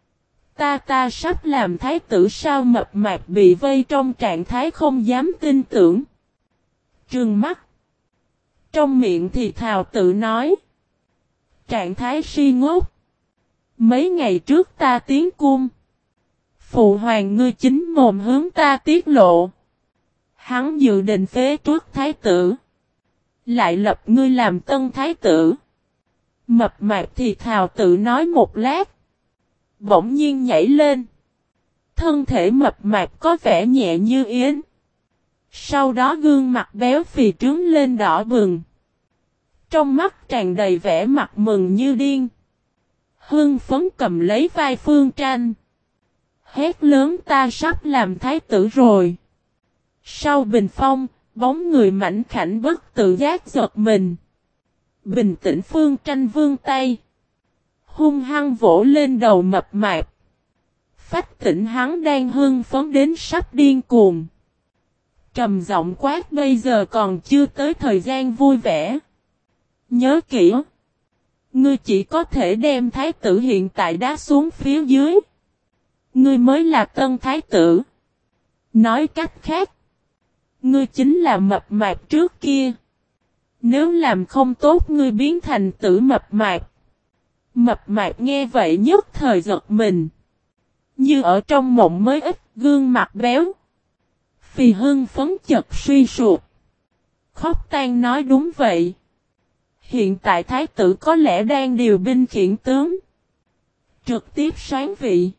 Ta sắp làm thái tử sao? Mập mạp bị vây trong trạng thái không dám tin tưởng. Trừng mắt. Trong miệng thì thào tự nói. Trạng thái si ngốc. Mấy ngày trước ta tiến cung. Phụ hoàng ngươi chính mồm hướng ta tiết lộ. Hắn dự định phế truất thái tử. Lại lập ngươi làm tân thái tử. Mập mạp thì thào tự nói một lát. Bỗng nhiên nhảy lên. Thân thể mập mạp có vẻ nhẹ như yến. Sau đó gương mặt béo phì trướng lên đỏ bừng. Trong mắt tràn đầy vẻ mặt mừng như điên. Hưng phấn cầm lấy vai Phương Tranh. Hét lớn ta sắp làm thái tử rồi. Sau bình phong, bóng người mảnh khảnh bất tự giác giật mình. Bình tĩnh Phương Tranh vươn tay. Hung hăng vỗ lên đầu mập mạp. Phách tỉnh hắn đang hưng phấn đến sắp điên cuồng. trầm giọng quát bây giờ còn chưa tới thời gian vui vẻ. Nhớ kỹ. Ngươi chỉ có thể đem thái tử hiện tại đá xuống phía dưới. Ngươi mới là tân thái tử. Nói cách khác. Ngươi chính là mập mạp trước kia. Nếu làm không tốt ngươi biến thành tử mập mạp. Mập mạp nghe vậy nhất thời giật mình. Như ở trong mộng mới ít, gương mặt béo. Phì hưng phấn chật suy sụp. Khóc than nói đúng vậy. Hiện tại thái tử có lẽ đang điều binh khiển tướng. Trực tiếp soán vị.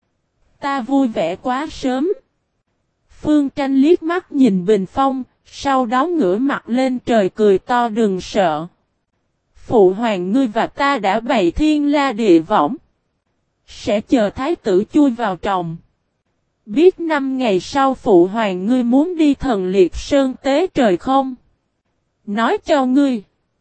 Ta vui vẻ quá sớm. Phương Tranh liếc mắt nhìn Bình Phong, sau đó ngửa mặt lên trời cười to đừng sợ. Phụ hoàng ngươi và ta đã bày thiên la địa võng. Sẽ chờ thái tử chui vào tròng. Biết 5 ngày sau phụ hoàng ngươi muốn đi Thần Liệt Sơn tế trời không? Nói cho ngươi.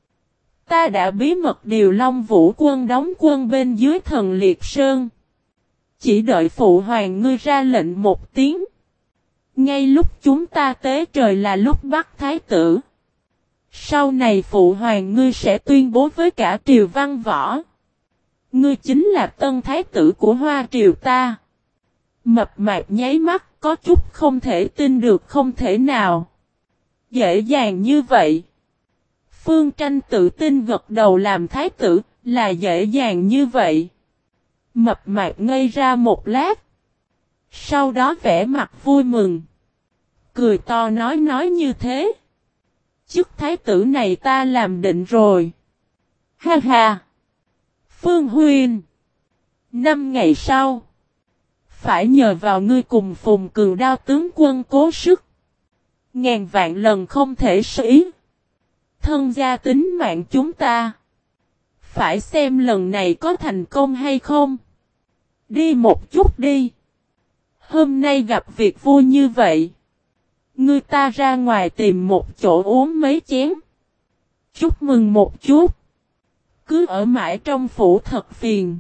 Ta đã bí mật điều Long Vũ quân đóng quân bên dưới Thần Liệt Sơn. Chỉ đợi phụ hoàng ngươi ra lệnh một tiếng. Ngay lúc chúng ta tế trời là lúc bắt thái tử. Sau này phụ hoàng ngươi sẽ tuyên bố với cả triều văn võ. Ngươi chính là tân thái tử của Hoa triều ta. Mập mạp nháy mắt có chút không thể tin được không thể nào. Dễ dàng như vậy. Phương Tranh tự tin gật đầu làm thái tử là dễ dàng như vậy. Mập mạp ngây ra một lát. Sau đó vẻ mặt vui mừng. Cười to nói như thế. Chức thái tử này ta làm định rồi. Ha ha. Phương Huynh. 5 ngày sau. Phải nhờ vào ngươi cùng Phùng Cường Đao tướng quân cố sức. Ngàn vạn lần không thể sĩ. Thân gia tính mạng chúng ta. Phải xem lần này có thành công hay không. Đi một chút đi. Hôm nay gặp việc vui như vậy. Ngươi ta ra ngoài tìm một chỗ uống mấy chén. Chúc mừng một chút. Cứ ở mãi trong phủ thật phiền.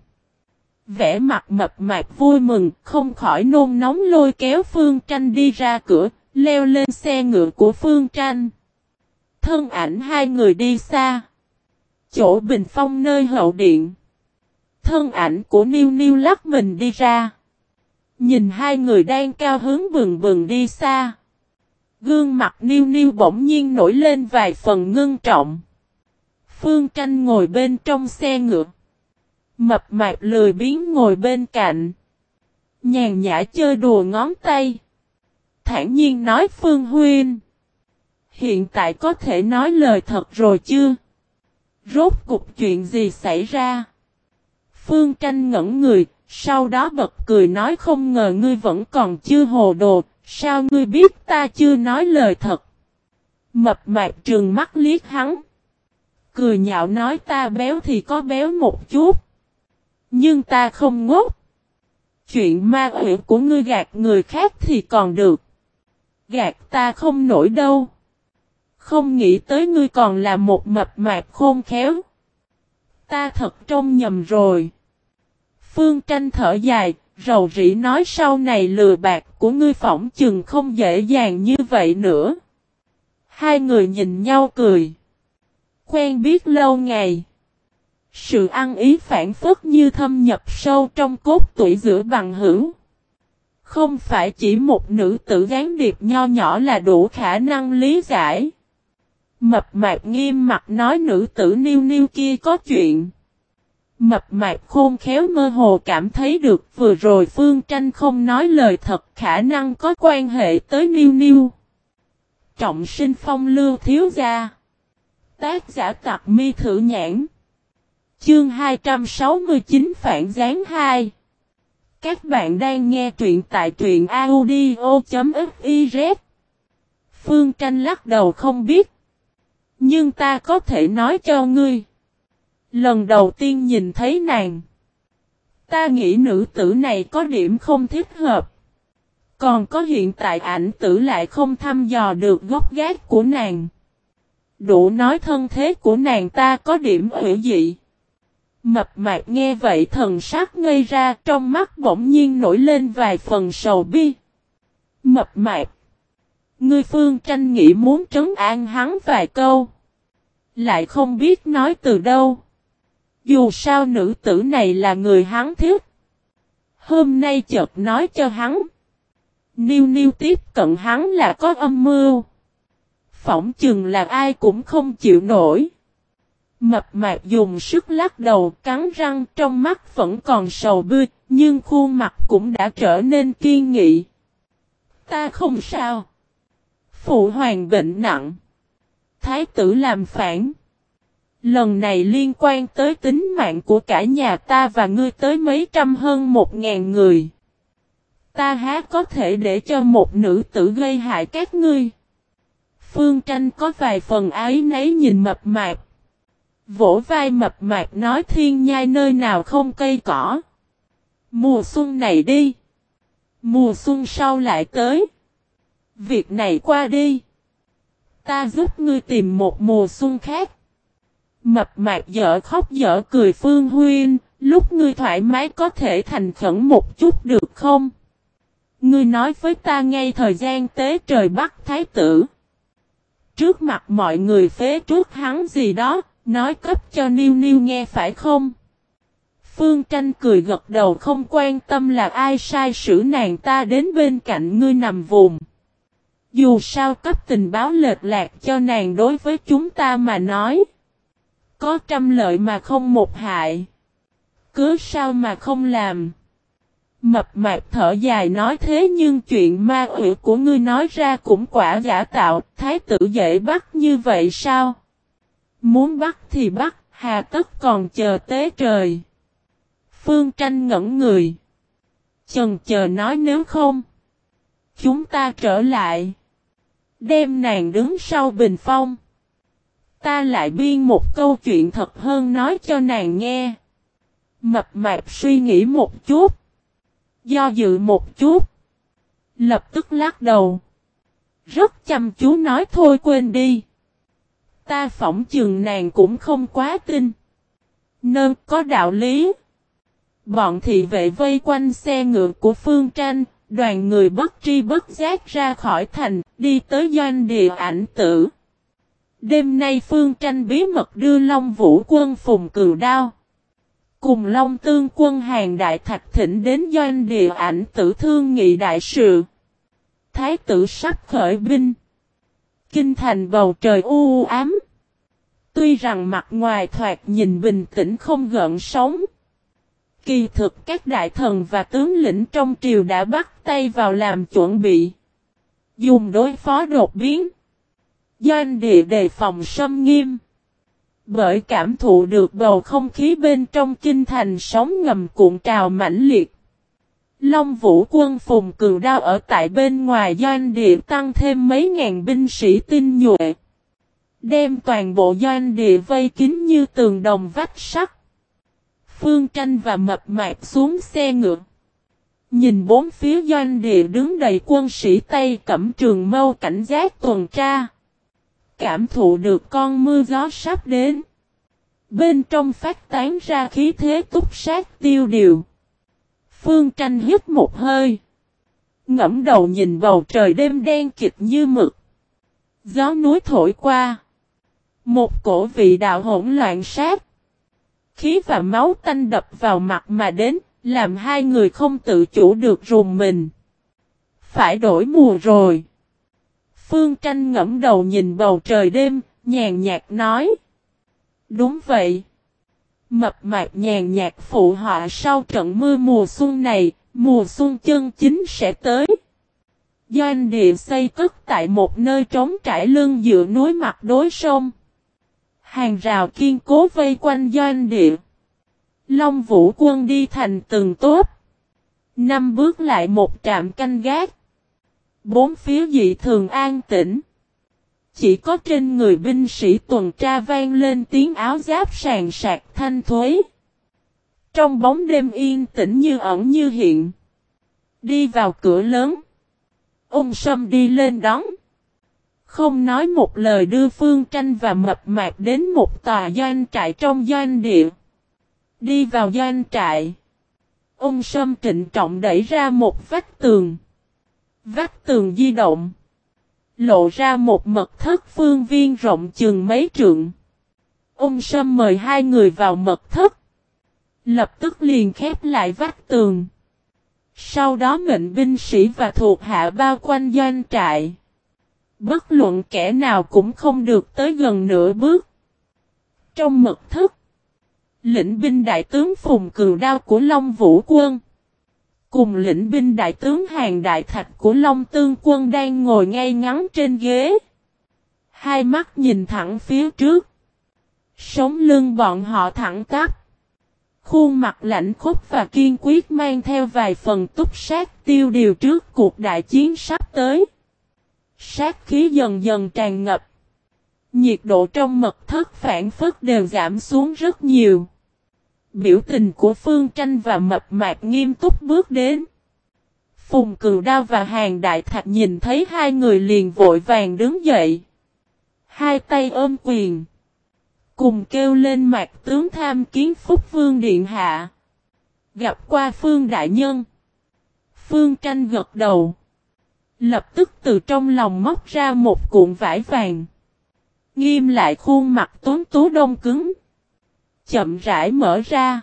Vẻ mặt mập mạp vui mừng, không khỏi nôn nóng lôi kéo Phương Tranh đi ra cửa, leo lên xe ngựa của Phương Tranh. Thân ảnh hai người đi xa. Chỗ bình phong nơi hậu điện. Thân ảnh của Niu Niu lắc mình đi ra. Nhìn hai người đang cao hứng bừng bừng đi xa. Gương mặt Niu Niu bỗng nhiên nổi lên vài phần ngưng trọng. Phương Tranh ngồi bên trong xe ngựa. Mập mạp lười biếng ngồi bên cạnh. Nhàn nhã chơi đùa ngón tay. Thản nhiên nói Phương Huynh. Hiện tại có thể nói lời thật rồi chưa? Rốt cục chuyện gì xảy ra? Phương Tranh ngẩn người, sau đó bật cười nói không ngờ ngươi vẫn còn chưa hồ đồ, sao ngươi biết ta chưa nói lời thật? Mập mạp trừng mắt liếc hắn. Cười nhạo nói ta béo thì có béo một chút. Nhưng ta không ngốc. Chuyện ma quỷ của ngươi gạt người khác thì còn được. Gạt ta không nổi đâu. Không nghĩ tới ngươi còn là một mập mạp khôn khéo. Ta thật trông nhầm rồi. Phương Tranh thở dài, rầu rĩ nói sau này lừa bạc của ngươi phỏng chừng không dễ dàng như vậy nữa. Hai người nhìn nhau cười. Quen biết lâu ngày. Sự ăn ý phản phất như thâm nhập sâu trong cốt tủy giữa bằng hữu. Không phải chỉ một nữ tử gián điệp nho nhỏ là đủ khả năng lý giải. Mập mạp nghiêm mặt nói nữ tử Niu Niu kia có chuyện. Mập mạp khôn khéo mơ hồ cảm thấy được vừa rồi Phương Tranh không nói lời thật khả năng có quan hệ tới Niu Niu. Trọng sinh phong lưu thiếu gia. Tác giả Tặc Mi Thử Nhãn. Chương 269 Phản Gián 2. Các bạn đang nghe truyện tại truyện audio.fiz. Phương Tranh lắc đầu không biết. Nhưng ta có thể nói cho ngươi. Lần đầu tiên nhìn thấy nàng. Ta nghĩ nữ tử này có điểm không thích hợp. Còn có hiện tại ảnh tử lại không thăm dò được gốc gác của nàng. Đủ nói thân thế của nàng ta có điểm hữu dị. Mập mạp nghe vậy thần sắc ngây ra trong mắt bỗng nhiên nổi lên vài phần sầu bi. Mập mạp. Ngươi Phương Tranh nghĩ muốn trấn an hắn vài câu. Lại không biết nói từ đâu. Dù sao nữ tử này là người hắn thích. Hôm nay chợt nói cho hắn. Niu Niu tiếp cận hắn là có âm mưu. Phỏng chừng là ai cũng không chịu nổi. Mập mạp dùng sức lắc đầu cắn răng, trong mắt vẫn còn sầu bi, nhưng khuôn mặt cũng đã trở nên kiên nghị. Ta không sao. Phụ hoàng bệnh nặng. Thái tử làm phản. Lần này liên quan tới tính mạng của cả nhà ta và ngươi tới mấy trăm hơn 1.000 người. Ta há có thể để cho một nữ tử gây hại các ngươi. Phương Tranh có vài phần áy náy nhìn mập mạp. Vỗ vai mập mạp nói thiên nhai nơi nào không cây cỏ. Mùa xuân này đi. Mùa xuân sau lại tới. Việc này qua đi. Ta giúp ngươi tìm một mùa xuân khác. Mập mạp dở khóc dở cười Phương Huynh, lúc ngươi thoải mái có thể thành khẩn một chút được không? Ngươi nói với ta ngay thời gian tế trời bắt thái tử. Trước mặt mọi người phế trước hắn gì đó, nói cấp cho Niu Niu nghe phải không? Phương Tranh cười gật đầu không quan tâm là ai sai sử nàng ta đến bên cạnh ngươi nằm vùng. Dù sao cấp tình báo lệch lạc cho nàng đối với chúng ta mà nói. Có trăm lợi mà không một hại. Cứ sao mà không làm. Mập mạp thở dài nói thế nhưng chuyện ma quỷ của ngươi nói ra cũng quả giả tạo, thái tử dễ bắt như vậy sao? Muốn bắt thì bắt, hà tất còn chờ tế trời. Phương Tranh ngẩn người. Chần chờ nói nếu không, chúng ta trở lại. Đem nàng đứng sau bình phong. Ta lại biên một câu chuyện thật hơn nói cho nàng nghe. Mập mạp suy nghĩ một chút. Do dự một chút. Lập tức lắc đầu. Rất chăm chú nói thôi quên đi. Ta phỏng chừng nàng cũng không quá tin. Nên có đạo lý. Bọn thị vệ vây quanh xe ngựa của Phương Tranh. Đoàn người bất tri bất giác ra khỏi thành. Đi tới doanh địa ảnh tử. Đêm nay Phương Tranh bí mật đưa Long Vũ quân Phùng Cừu Đao. Cùng Long Tương quân Hàng Đại Thạch thỉnh đến doanh địa ảnh tử thương nghị đại sự. Thái tử sắp khởi binh. Kinh thành bầu trời u ám. Tuy rằng mặt ngoài thoạt nhìn bình tĩnh không gợn sóng. Kỳ thực các đại thần và tướng lĩnh trong triều đã bắt tay vào làm chuẩn bị. Dùng đối phó đột biến. Doanh địa đề phòng xâm nghiêm. Bởi cảm thụ được bầu không khí bên trong kinh thành sóng ngầm cuộn trào mãnh liệt. Long Vũ quân Phùng Cừu Đao ở tại bên ngoài doanh địa tăng thêm mấy ngàn binh sĩ tinh nhuệ. Đem toàn bộ doanh địa vây kín như tường đồng vách sắt. Phương Tranh và mập mạp xuống xe ngựa. Nhìn bốn phía doanh địa đứng đầy quân sĩ tay cầm trường mâu cảnh giác tuần tra. Cảm thụ được con mưa gió sắp đến. Bên trong phát tán ra khí thế túc sát tiêu điều. Phương Tranh hít một hơi. Ngẫm đầu nhìn bầu trời đêm đen kịt như mực. Gió núi thổi qua. Một cổ vị đạo hỗn loạn sát. Khí và máu tanh đập vào mặt mà đến, làm hai người không tự chủ được rùng mình. Phải đổi mùa rồi. Phương Tranh ngẫm đầu nhìn bầu trời đêm, nhàn nhạt nói. Đúng vậy. Mập mạp nhàn nhạt phụ họa sau trận mưa mùa xuân này, mùa xuân chân chính sẽ tới. Doanh địa xây cất tại một nơi trống trải lưng dựa núi mặt đối sông. Hàng rào kiên cố vây quanh doanh địa. Long Vũ quân đi thành từng tốp. 5 bước lại một trạm canh gác. Bốn phía dị thường an tĩnh. Chỉ có trên người binh sĩ tuần tra vang lên tiếng áo giáp sàn sạc thanh thuế. Trong bóng đêm yên tĩnh như ẩn như hiện. Đi vào cửa lớn. Ung Sâm đi lên đón. Không nói một lời đưa Phương Tranh và mập mạp đến một tòa doanh trại trong doanh địa. Đi vào doanh trại. Ung Sâm trịnh trọng đẩy ra một vách tường. Vách tường di động. lộ ra một mật thất phương viên rộng chừng mấy trượng. Ung Sâm mời hai người vào mật thất. Lập tức liền khép lại vách tường. Sau đó mệnh binh sĩ và thuộc hạ bao quanh doanh trại. Bất luận kẻ nào cũng không được tới gần nửa bước. Trong mật thất, lĩnh binh đại tướng Phùng Cừu Đao của Long Vũ quân cùng lĩnh binh đại tướng Hàn Đại Thạch của Long Tương quân đang ngồi ngay ngắn trên ghế. Hai mắt nhìn thẳng phía trước. Sống lưng bọn họ thẳng tắp. Khuôn mặt lạnh khốc và kiên quyết mang theo vài phần túc sát tiêu điều trước cuộc đại chiến sắp tới. Sát khí dần dần tràn ngập. Nhiệt độ trong mật thất phản phất đều giảm xuống rất nhiều. Biểu tình của Phương Tranh và Mập Mạp nghiêm túc bước đến. Phùng Cừu Đao và Hàn Đại Thạch nhìn thấy hai người liền vội vàng đứng dậy. Hai tay ôm quyền. Cùng kêu lên Mạc tướng tham kiến Phúc Vương Điện Hạ. Gặp qua Phương Đại Nhân. Phương Tranh gật đầu. Lập tức từ trong lòng móc ra một cuộn vải vàng. Nghiêm lại khuôn mặt tuấn tú đông cứng. Chậm rãi mở ra.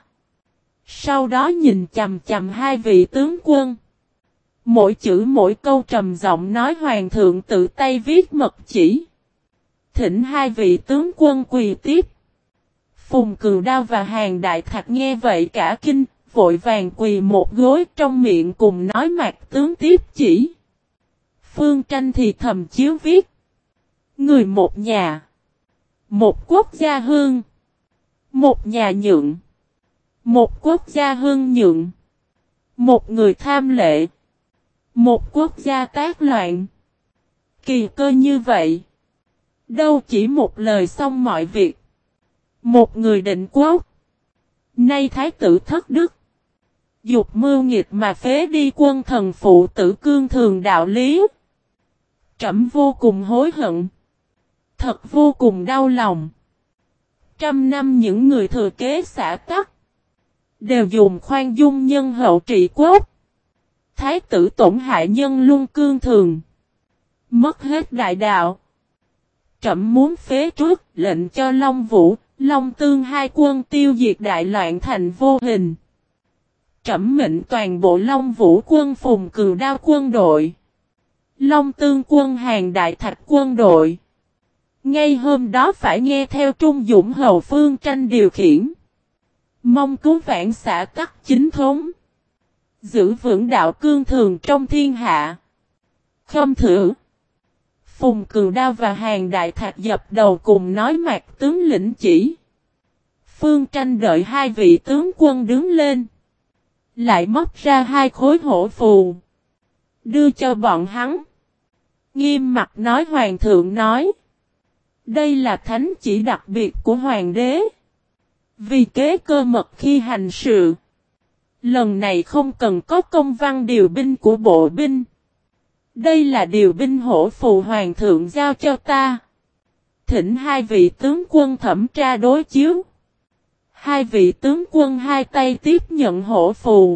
Sau đó nhìn chầm chầm hai vị tướng quân. Mỗi chữ mỗi câu trầm giọng nói hoàng thượng tự tay viết mật chỉ. Thỉnh hai vị tướng quân quỳ tiếp. Phùng Cừu Đao và Hàn Đại Thạch nghe vậy cả kinh, vội vàng quỳ một gối trong miệng cùng nói Mạc tướng tiếp chỉ. Phương Tranh thì thầm chiếu viết. Người một nhà. Một quốc gia hương. Một nhà nhượng. Một quốc gia hưng nhượng. Một người tham lệ. Một quốc gia tác loạn. Kỳ cơ như vậy. Đâu chỉ một lời xong mọi việc. Một người định quốc. Nay thái tử thất đức. Dục mưu nghịch mà phế đi quân thần phụ tử cương thường đạo lý. Trẫm vô cùng hối hận. Thật vô cùng đau lòng. Trăm năm những người thừa kế xã tắc. Đều dùng khoan dung nhân hậu trị quốc. Thái tử tổn hại nhân luân cương thường. Mất hết đại đạo. Trẫm muốn phế truất lệnh cho Long Vũ, Long Tương hai quân tiêu diệt đại loạn thành vô hình. Trẫm mệnh toàn bộ Long Vũ quân Phùng Cừu Đao quân đội. Long Tương quân Hàn Đại Thạch quân đội. Ngay hôm đó phải nghe theo Trung Dũng hầu Phương Tranh điều khiển. Mong cứu vãn xã tắc chính thống. Giữ vững đạo cương thường trong thiên hạ. Khâm thử. Phùng Cừu Đao và Hàn Đại Thạch dập đầu cùng nói Mạc tướng lĩnh chỉ. Phương Tranh đợi hai vị tướng quân đứng lên. Lại móc ra hai khối hổ phù. Đưa cho bọn hắn. Nghiêm mặt nói hoàng thượng nói. Đây là thánh chỉ đặc biệt của hoàng đế. Vì kế cơ mật khi hành sự. Lần này không cần có công văn điều binh của bộ binh. Đây là điều binh hổ phù hoàng thượng giao cho ta. Thỉnh hai vị tướng quân thẩm tra đối chiếu. Hai vị tướng quân hai tay tiếp nhận hổ phù.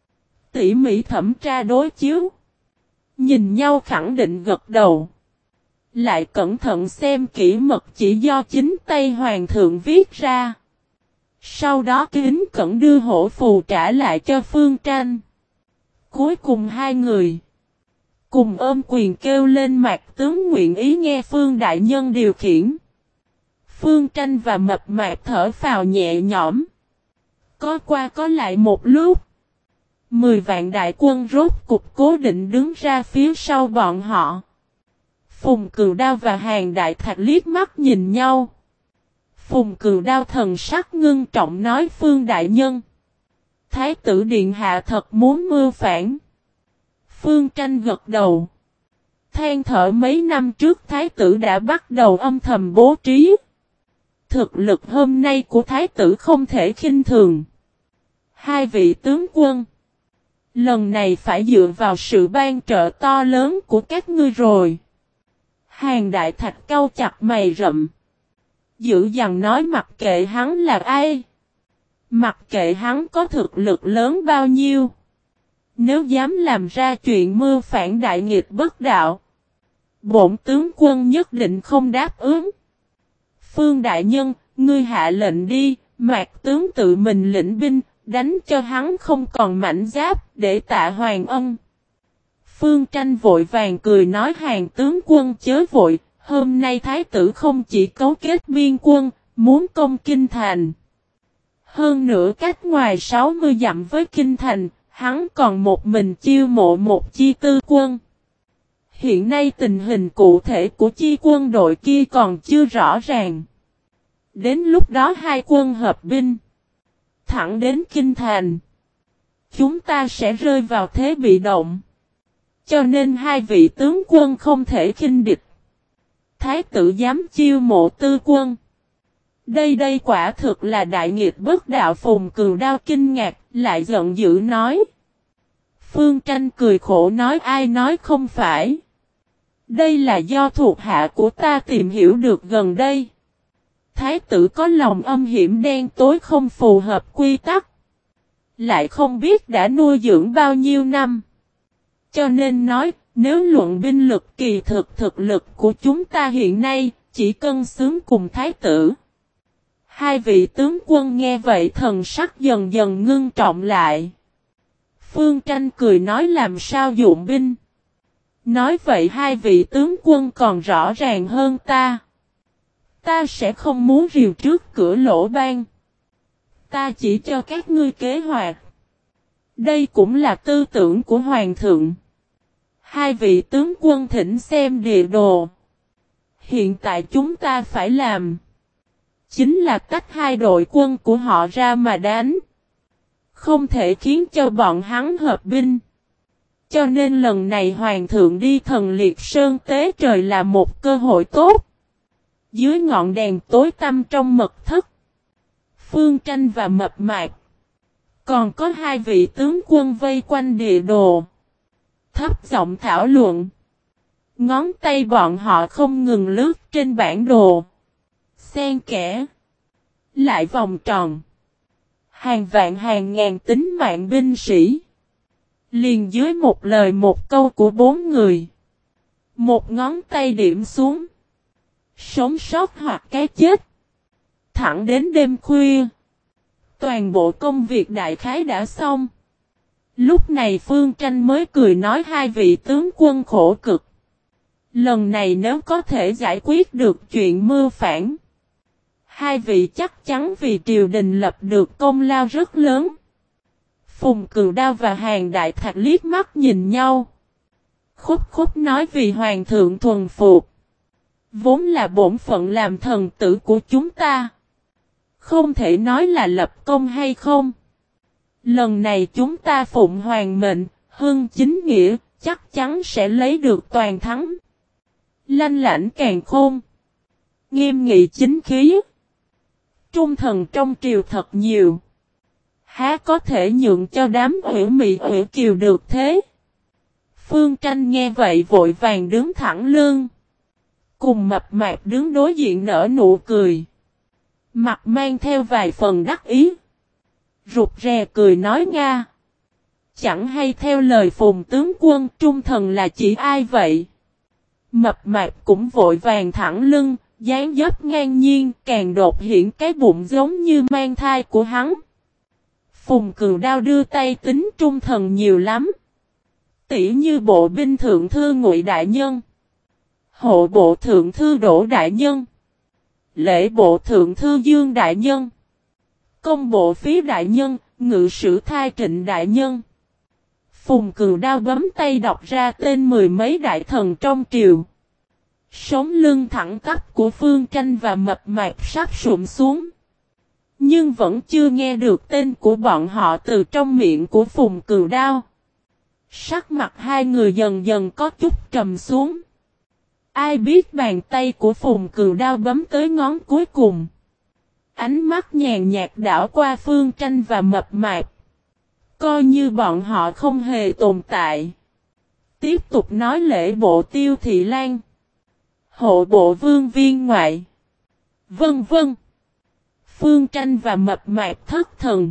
Tỉ mỉ thẩm tra đối chiếu. Nhìn nhau khẳng định gật đầu. Lại cẩn thận xem kỹ mật chỉ do chính tay hoàng thượng viết ra. Sau đó kính cẩn đưa hổ phù trả lại cho Phương Tranh. Cuối cùng hai người. Cùng ôm quyền kêu lên Mạc tướng nguyện ý nghe Phương Đại Nhân điều khiển. Phương Tranh và Mập Mạp thở phào nhẹ nhõm. Có qua có lại một lúc. 10 vạn đại quân rốt cục cố định đứng ra phía sau bọn họ. Phùng Cừu Đao và Hàn Đại Thạch liếc mắt nhìn nhau. Phùng Cừu Đao thần sắc ngưng trọng nói Phương Đại Nhân. Thái tử Điện Hạ thật muốn mưu phản. Phương Tranh gật đầu. Than thở mấy năm trước Thái tử đã bắt đầu âm thầm bố trí. Thực lực hôm nay của Thái tử không thể khinh thường. Hai vị tướng quân. Lần này phải dựa vào sự ban trợ to lớn của các ngươi rồi. Hàn Đại Thạch cau chặt mày rậm. Dữ dằn nói mặc kệ hắn là ai. Mặc kệ hắn có thực lực lớn bao nhiêu. Nếu dám làm ra chuyện mưu phản đại nghịch bất đạo. Bổn tướng quân nhất định không đáp ứng. Phương đại nhân, ngươi hạ lệnh đi, Mạc tướng tự mình lĩnh binh, đánh cho hắn không còn mảnh giáp, để tạ hoàng ân. Phương Tranh vội vàng cười nói Hàn tướng quân chớ vội, hôm nay thái tử không chỉ cấu kết biên quân, muốn công Kinh Thành. Hơn nữa cách ngoài 60 dặm với Kinh Thành, hắn còn một mình chiêu mộ một chi tư quân. Hiện nay tình hình cụ thể của chi quân đội kia còn chưa rõ ràng. Đến lúc đó hai quân hợp binh, thẳng đến Kinh Thành, chúng ta sẽ rơi vào thế bị động. Cho nên hai vị tướng quân không thể khinh địch. Thái tử dám chiêu mộ tư quân. Đây quả thực là đại nghịch bất đạo. Phùng Cừu Đao kinh ngạc, lại giận dữ nói. Phương Tranh cười khổ nói ai nói không phải. Đây là do thuộc hạ của ta tìm hiểu được gần đây. Thái tử có lòng âm hiểm đen tối không phù hợp quy tắc. Lại không biết đã nuôi dưỡng bao nhiêu năm. Cho nên nói, nếu luận binh lực kỳ thực lực của chúng ta hiện nay, chỉ cân xứng cùng thái tử. Hai vị tướng quân nghe vậy thần sắc dần dần ngưng trọng lại. Phương Tranh cười nói làm sao dụng binh. Nói vậy hai vị tướng quân còn rõ ràng hơn ta. Ta sẽ không muốn rìu trước cửa lỗ ban. Ta chỉ cho các ngươi kế hoạch. Đây cũng là tư tưởng của Hoàng thượng. Hai vị tướng quân thỉnh xem địa đồ. Hiện tại chúng ta phải làm chính là tách hai đội quân của họ ra mà đánh. Không thể khiến cho bọn hắn hợp binh. Cho nên lần này Hoàng thượng đi Thần Liệt Sơn tế trời là một cơ hội tốt. Dưới ngọn đèn tối tăm trong mật thất, Phương Tranh và Mập Mạp, còn có hai vị tướng quân vây quanh địa đồ, thấp giọng thảo luận. Ngón tay bọn họ không ngừng lướt trên bản đồ. Xen kẽ, lại vòng tròn. Hàng vạn hàng ngàn tính mạng binh sĩ. Liền dưới một lời một câu của bốn người. Một ngón tay điểm xuống. Sống sót hoặc cái chết. Thẳng đến đêm khuya. Toàn bộ công việc đại khái đã xong. Lúc này Phương Tranh mới cười nói hai vị tướng quân khổ cực. Lần này nếu có thể giải quyết được chuyện mưu phản, hai vị chắc chắn vì triều đình lập được công lao rất lớn. Phùng Cừu Đao và Hàn Đại Thạch liếc mắt nhìn nhau. Khúc nói vì Hoàng thượng thuần phục. Vốn là bổn phận làm thần tử của chúng ta. Không thể nói là lập công hay không. Lần này chúng ta phụng hoàng mệnh, hưng chính nghĩa, chắc chắn sẽ lấy được toàn thắng. Lanh lảnh càn khôn. Nghiêm nghị chính khí. Trung thần trong triều thật nhiều. Há có thể nhượng cho đám Ủy Mị Ủy Kiều được thế? Phương Tranh nghe vậy vội vàng đứng thẳng lưng. Cùng Mập Mạp đứng đối diện nở nụ cười. Mặt mang theo vài phần đắc ý. Rụt rè cười nói Nga. Chẳng hay theo lời Phùng tướng quân trung thần là chỉ ai vậy? Mập Mạp cũng vội vàng thẳng lưng, dáng dấp ngang nhiên, càng đột hiện cái bụng giống như mang thai của hắn. Phùng Cừu Đao đưa tay tính trung thần nhiều lắm. Tỉ như bộ binh thượng thư Ngụy đại nhân, hộ bộ thượng thư Đỗ đại nhân, lễ bộ thượng thư Dương đại nhân, công bộ phí đại nhân, ngự sử Thai Trịnh đại nhân. Phùng Cừu Đao bấm tay đọc ra tên mười mấy đại thần trong triều. Sống lưng thẳng tắp của Phương Tranh và Mập Mạp sắp sụp xuống. Nhưng vẫn chưa nghe được tên của bọn họ từ trong miệng của Phùng Cừu Đao. Sắc mặt hai người dần dần có chút trầm xuống. Ai biết bàn tay của Phùng Cừu Đao bấm tới ngón cuối cùng. Ánh mắt nhàn nhạt đảo qua Phương Tranh và Mập Mạp. Coi như bọn họ không hề tồn tại. Tiếp tục nói lễ bộ Tiêu Thị Lan, hộ bộ Vương Viên Ngoại, vân vân. Phương Tranh và Mập Mạp thất thần.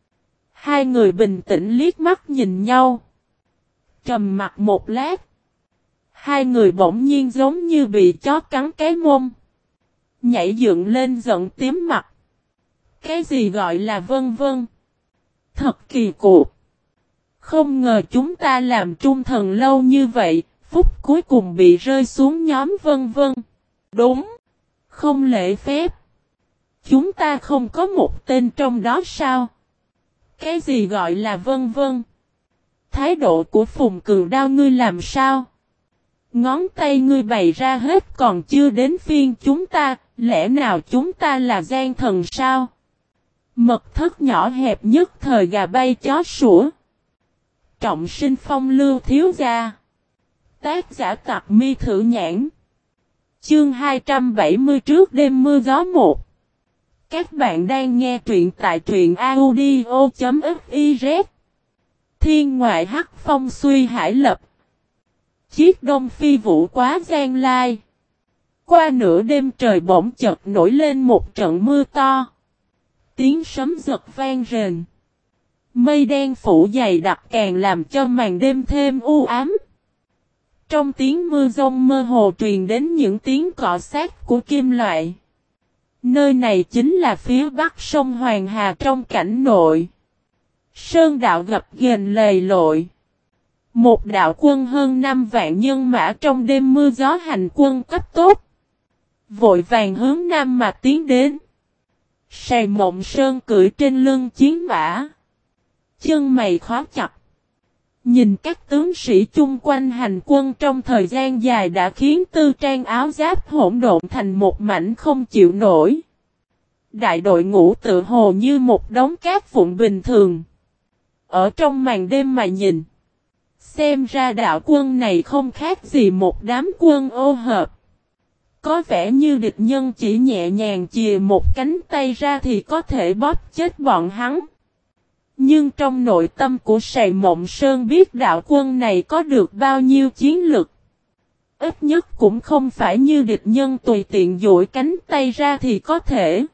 Hai người bình tĩnh liếc mắt nhìn nhau. Trầm mặt một lát. Hai người bỗng nhiên giống như bị chó cắn cái mông. Nhảy dựng lên giận tím mặt. Cái gì gọi là vân vân? Thật kỳ cục. Không ngờ chúng ta làm trung thần lâu như vậy, phút cuối cùng bị rơi xuống nhóm vân vân. Đúng. Không lễ phép. Chúng ta không có một tên trong đó sao? Cái gì gọi là vân vân? Thái độ của Phùng Cường Đao ngươi làm sao? Ngón tay ngươi bày ra hết còn chưa đến phiên chúng ta, lẽ nào chúng ta là gian thần sao? Mật thất nhỏ hẹp nhất thời gà bay chó sủa. Trọng sinh phong lưu thiếu gia. Tác giả Tặc Mi Thử Nhãn. Chương 270 trước đêm mưa gió 1. Các bạn đang nghe truyện tại truyện audio.fiz. Thiên ngoại hắc phong suy hải lập. Chiếc đông phi vũ quá gian lai. Qua nửa đêm trời bỗng chợt nổi lên một trận mưa to. Tiếng sấm giật vang rền. Mây đen phủ dày đặc càng làm cho màn đêm thêm u ám. Trong tiếng mưa rông mơ hồ truyền đến những tiếng cọ sát của kim loại. Nơi này chính là phía bắc sông Hoàng Hà trong cảnh nội. Sơn đạo gập ghềnh lầy lội. Một đạo quân hơn 5 vạn nhân mã trong đêm mưa gió hành quân cấp tốt. Vội vàng hướng nam mà tiến đến. Sài Mộng Sơn cưỡi trên lưng chiến mã. Chân mày khó chặt. Nhìn các tướng sĩ chung quanh hành quân trong thời gian dài đã khiến tư trang áo giáp hỗn độn thành một mảnh không chịu nổi. Đại đội ngũ tự hồ như một đống cát vụn bình thường. Ở trong màn đêm mà nhìn. Xem ra đạo quân này không khác gì một đám quân ô hợp. Có vẻ như địch nhân chỉ nhẹ nhàng chìa một cánh tay ra thì có thể bóp chết bọn hắn. Nhưng trong nội tâm của Sài Mộng Sơn biết đạo quân này có được bao nhiêu chiến lực. Ít nhất cũng không phải như địch nhân tùy tiện duỗi cánh tay ra thì có thể.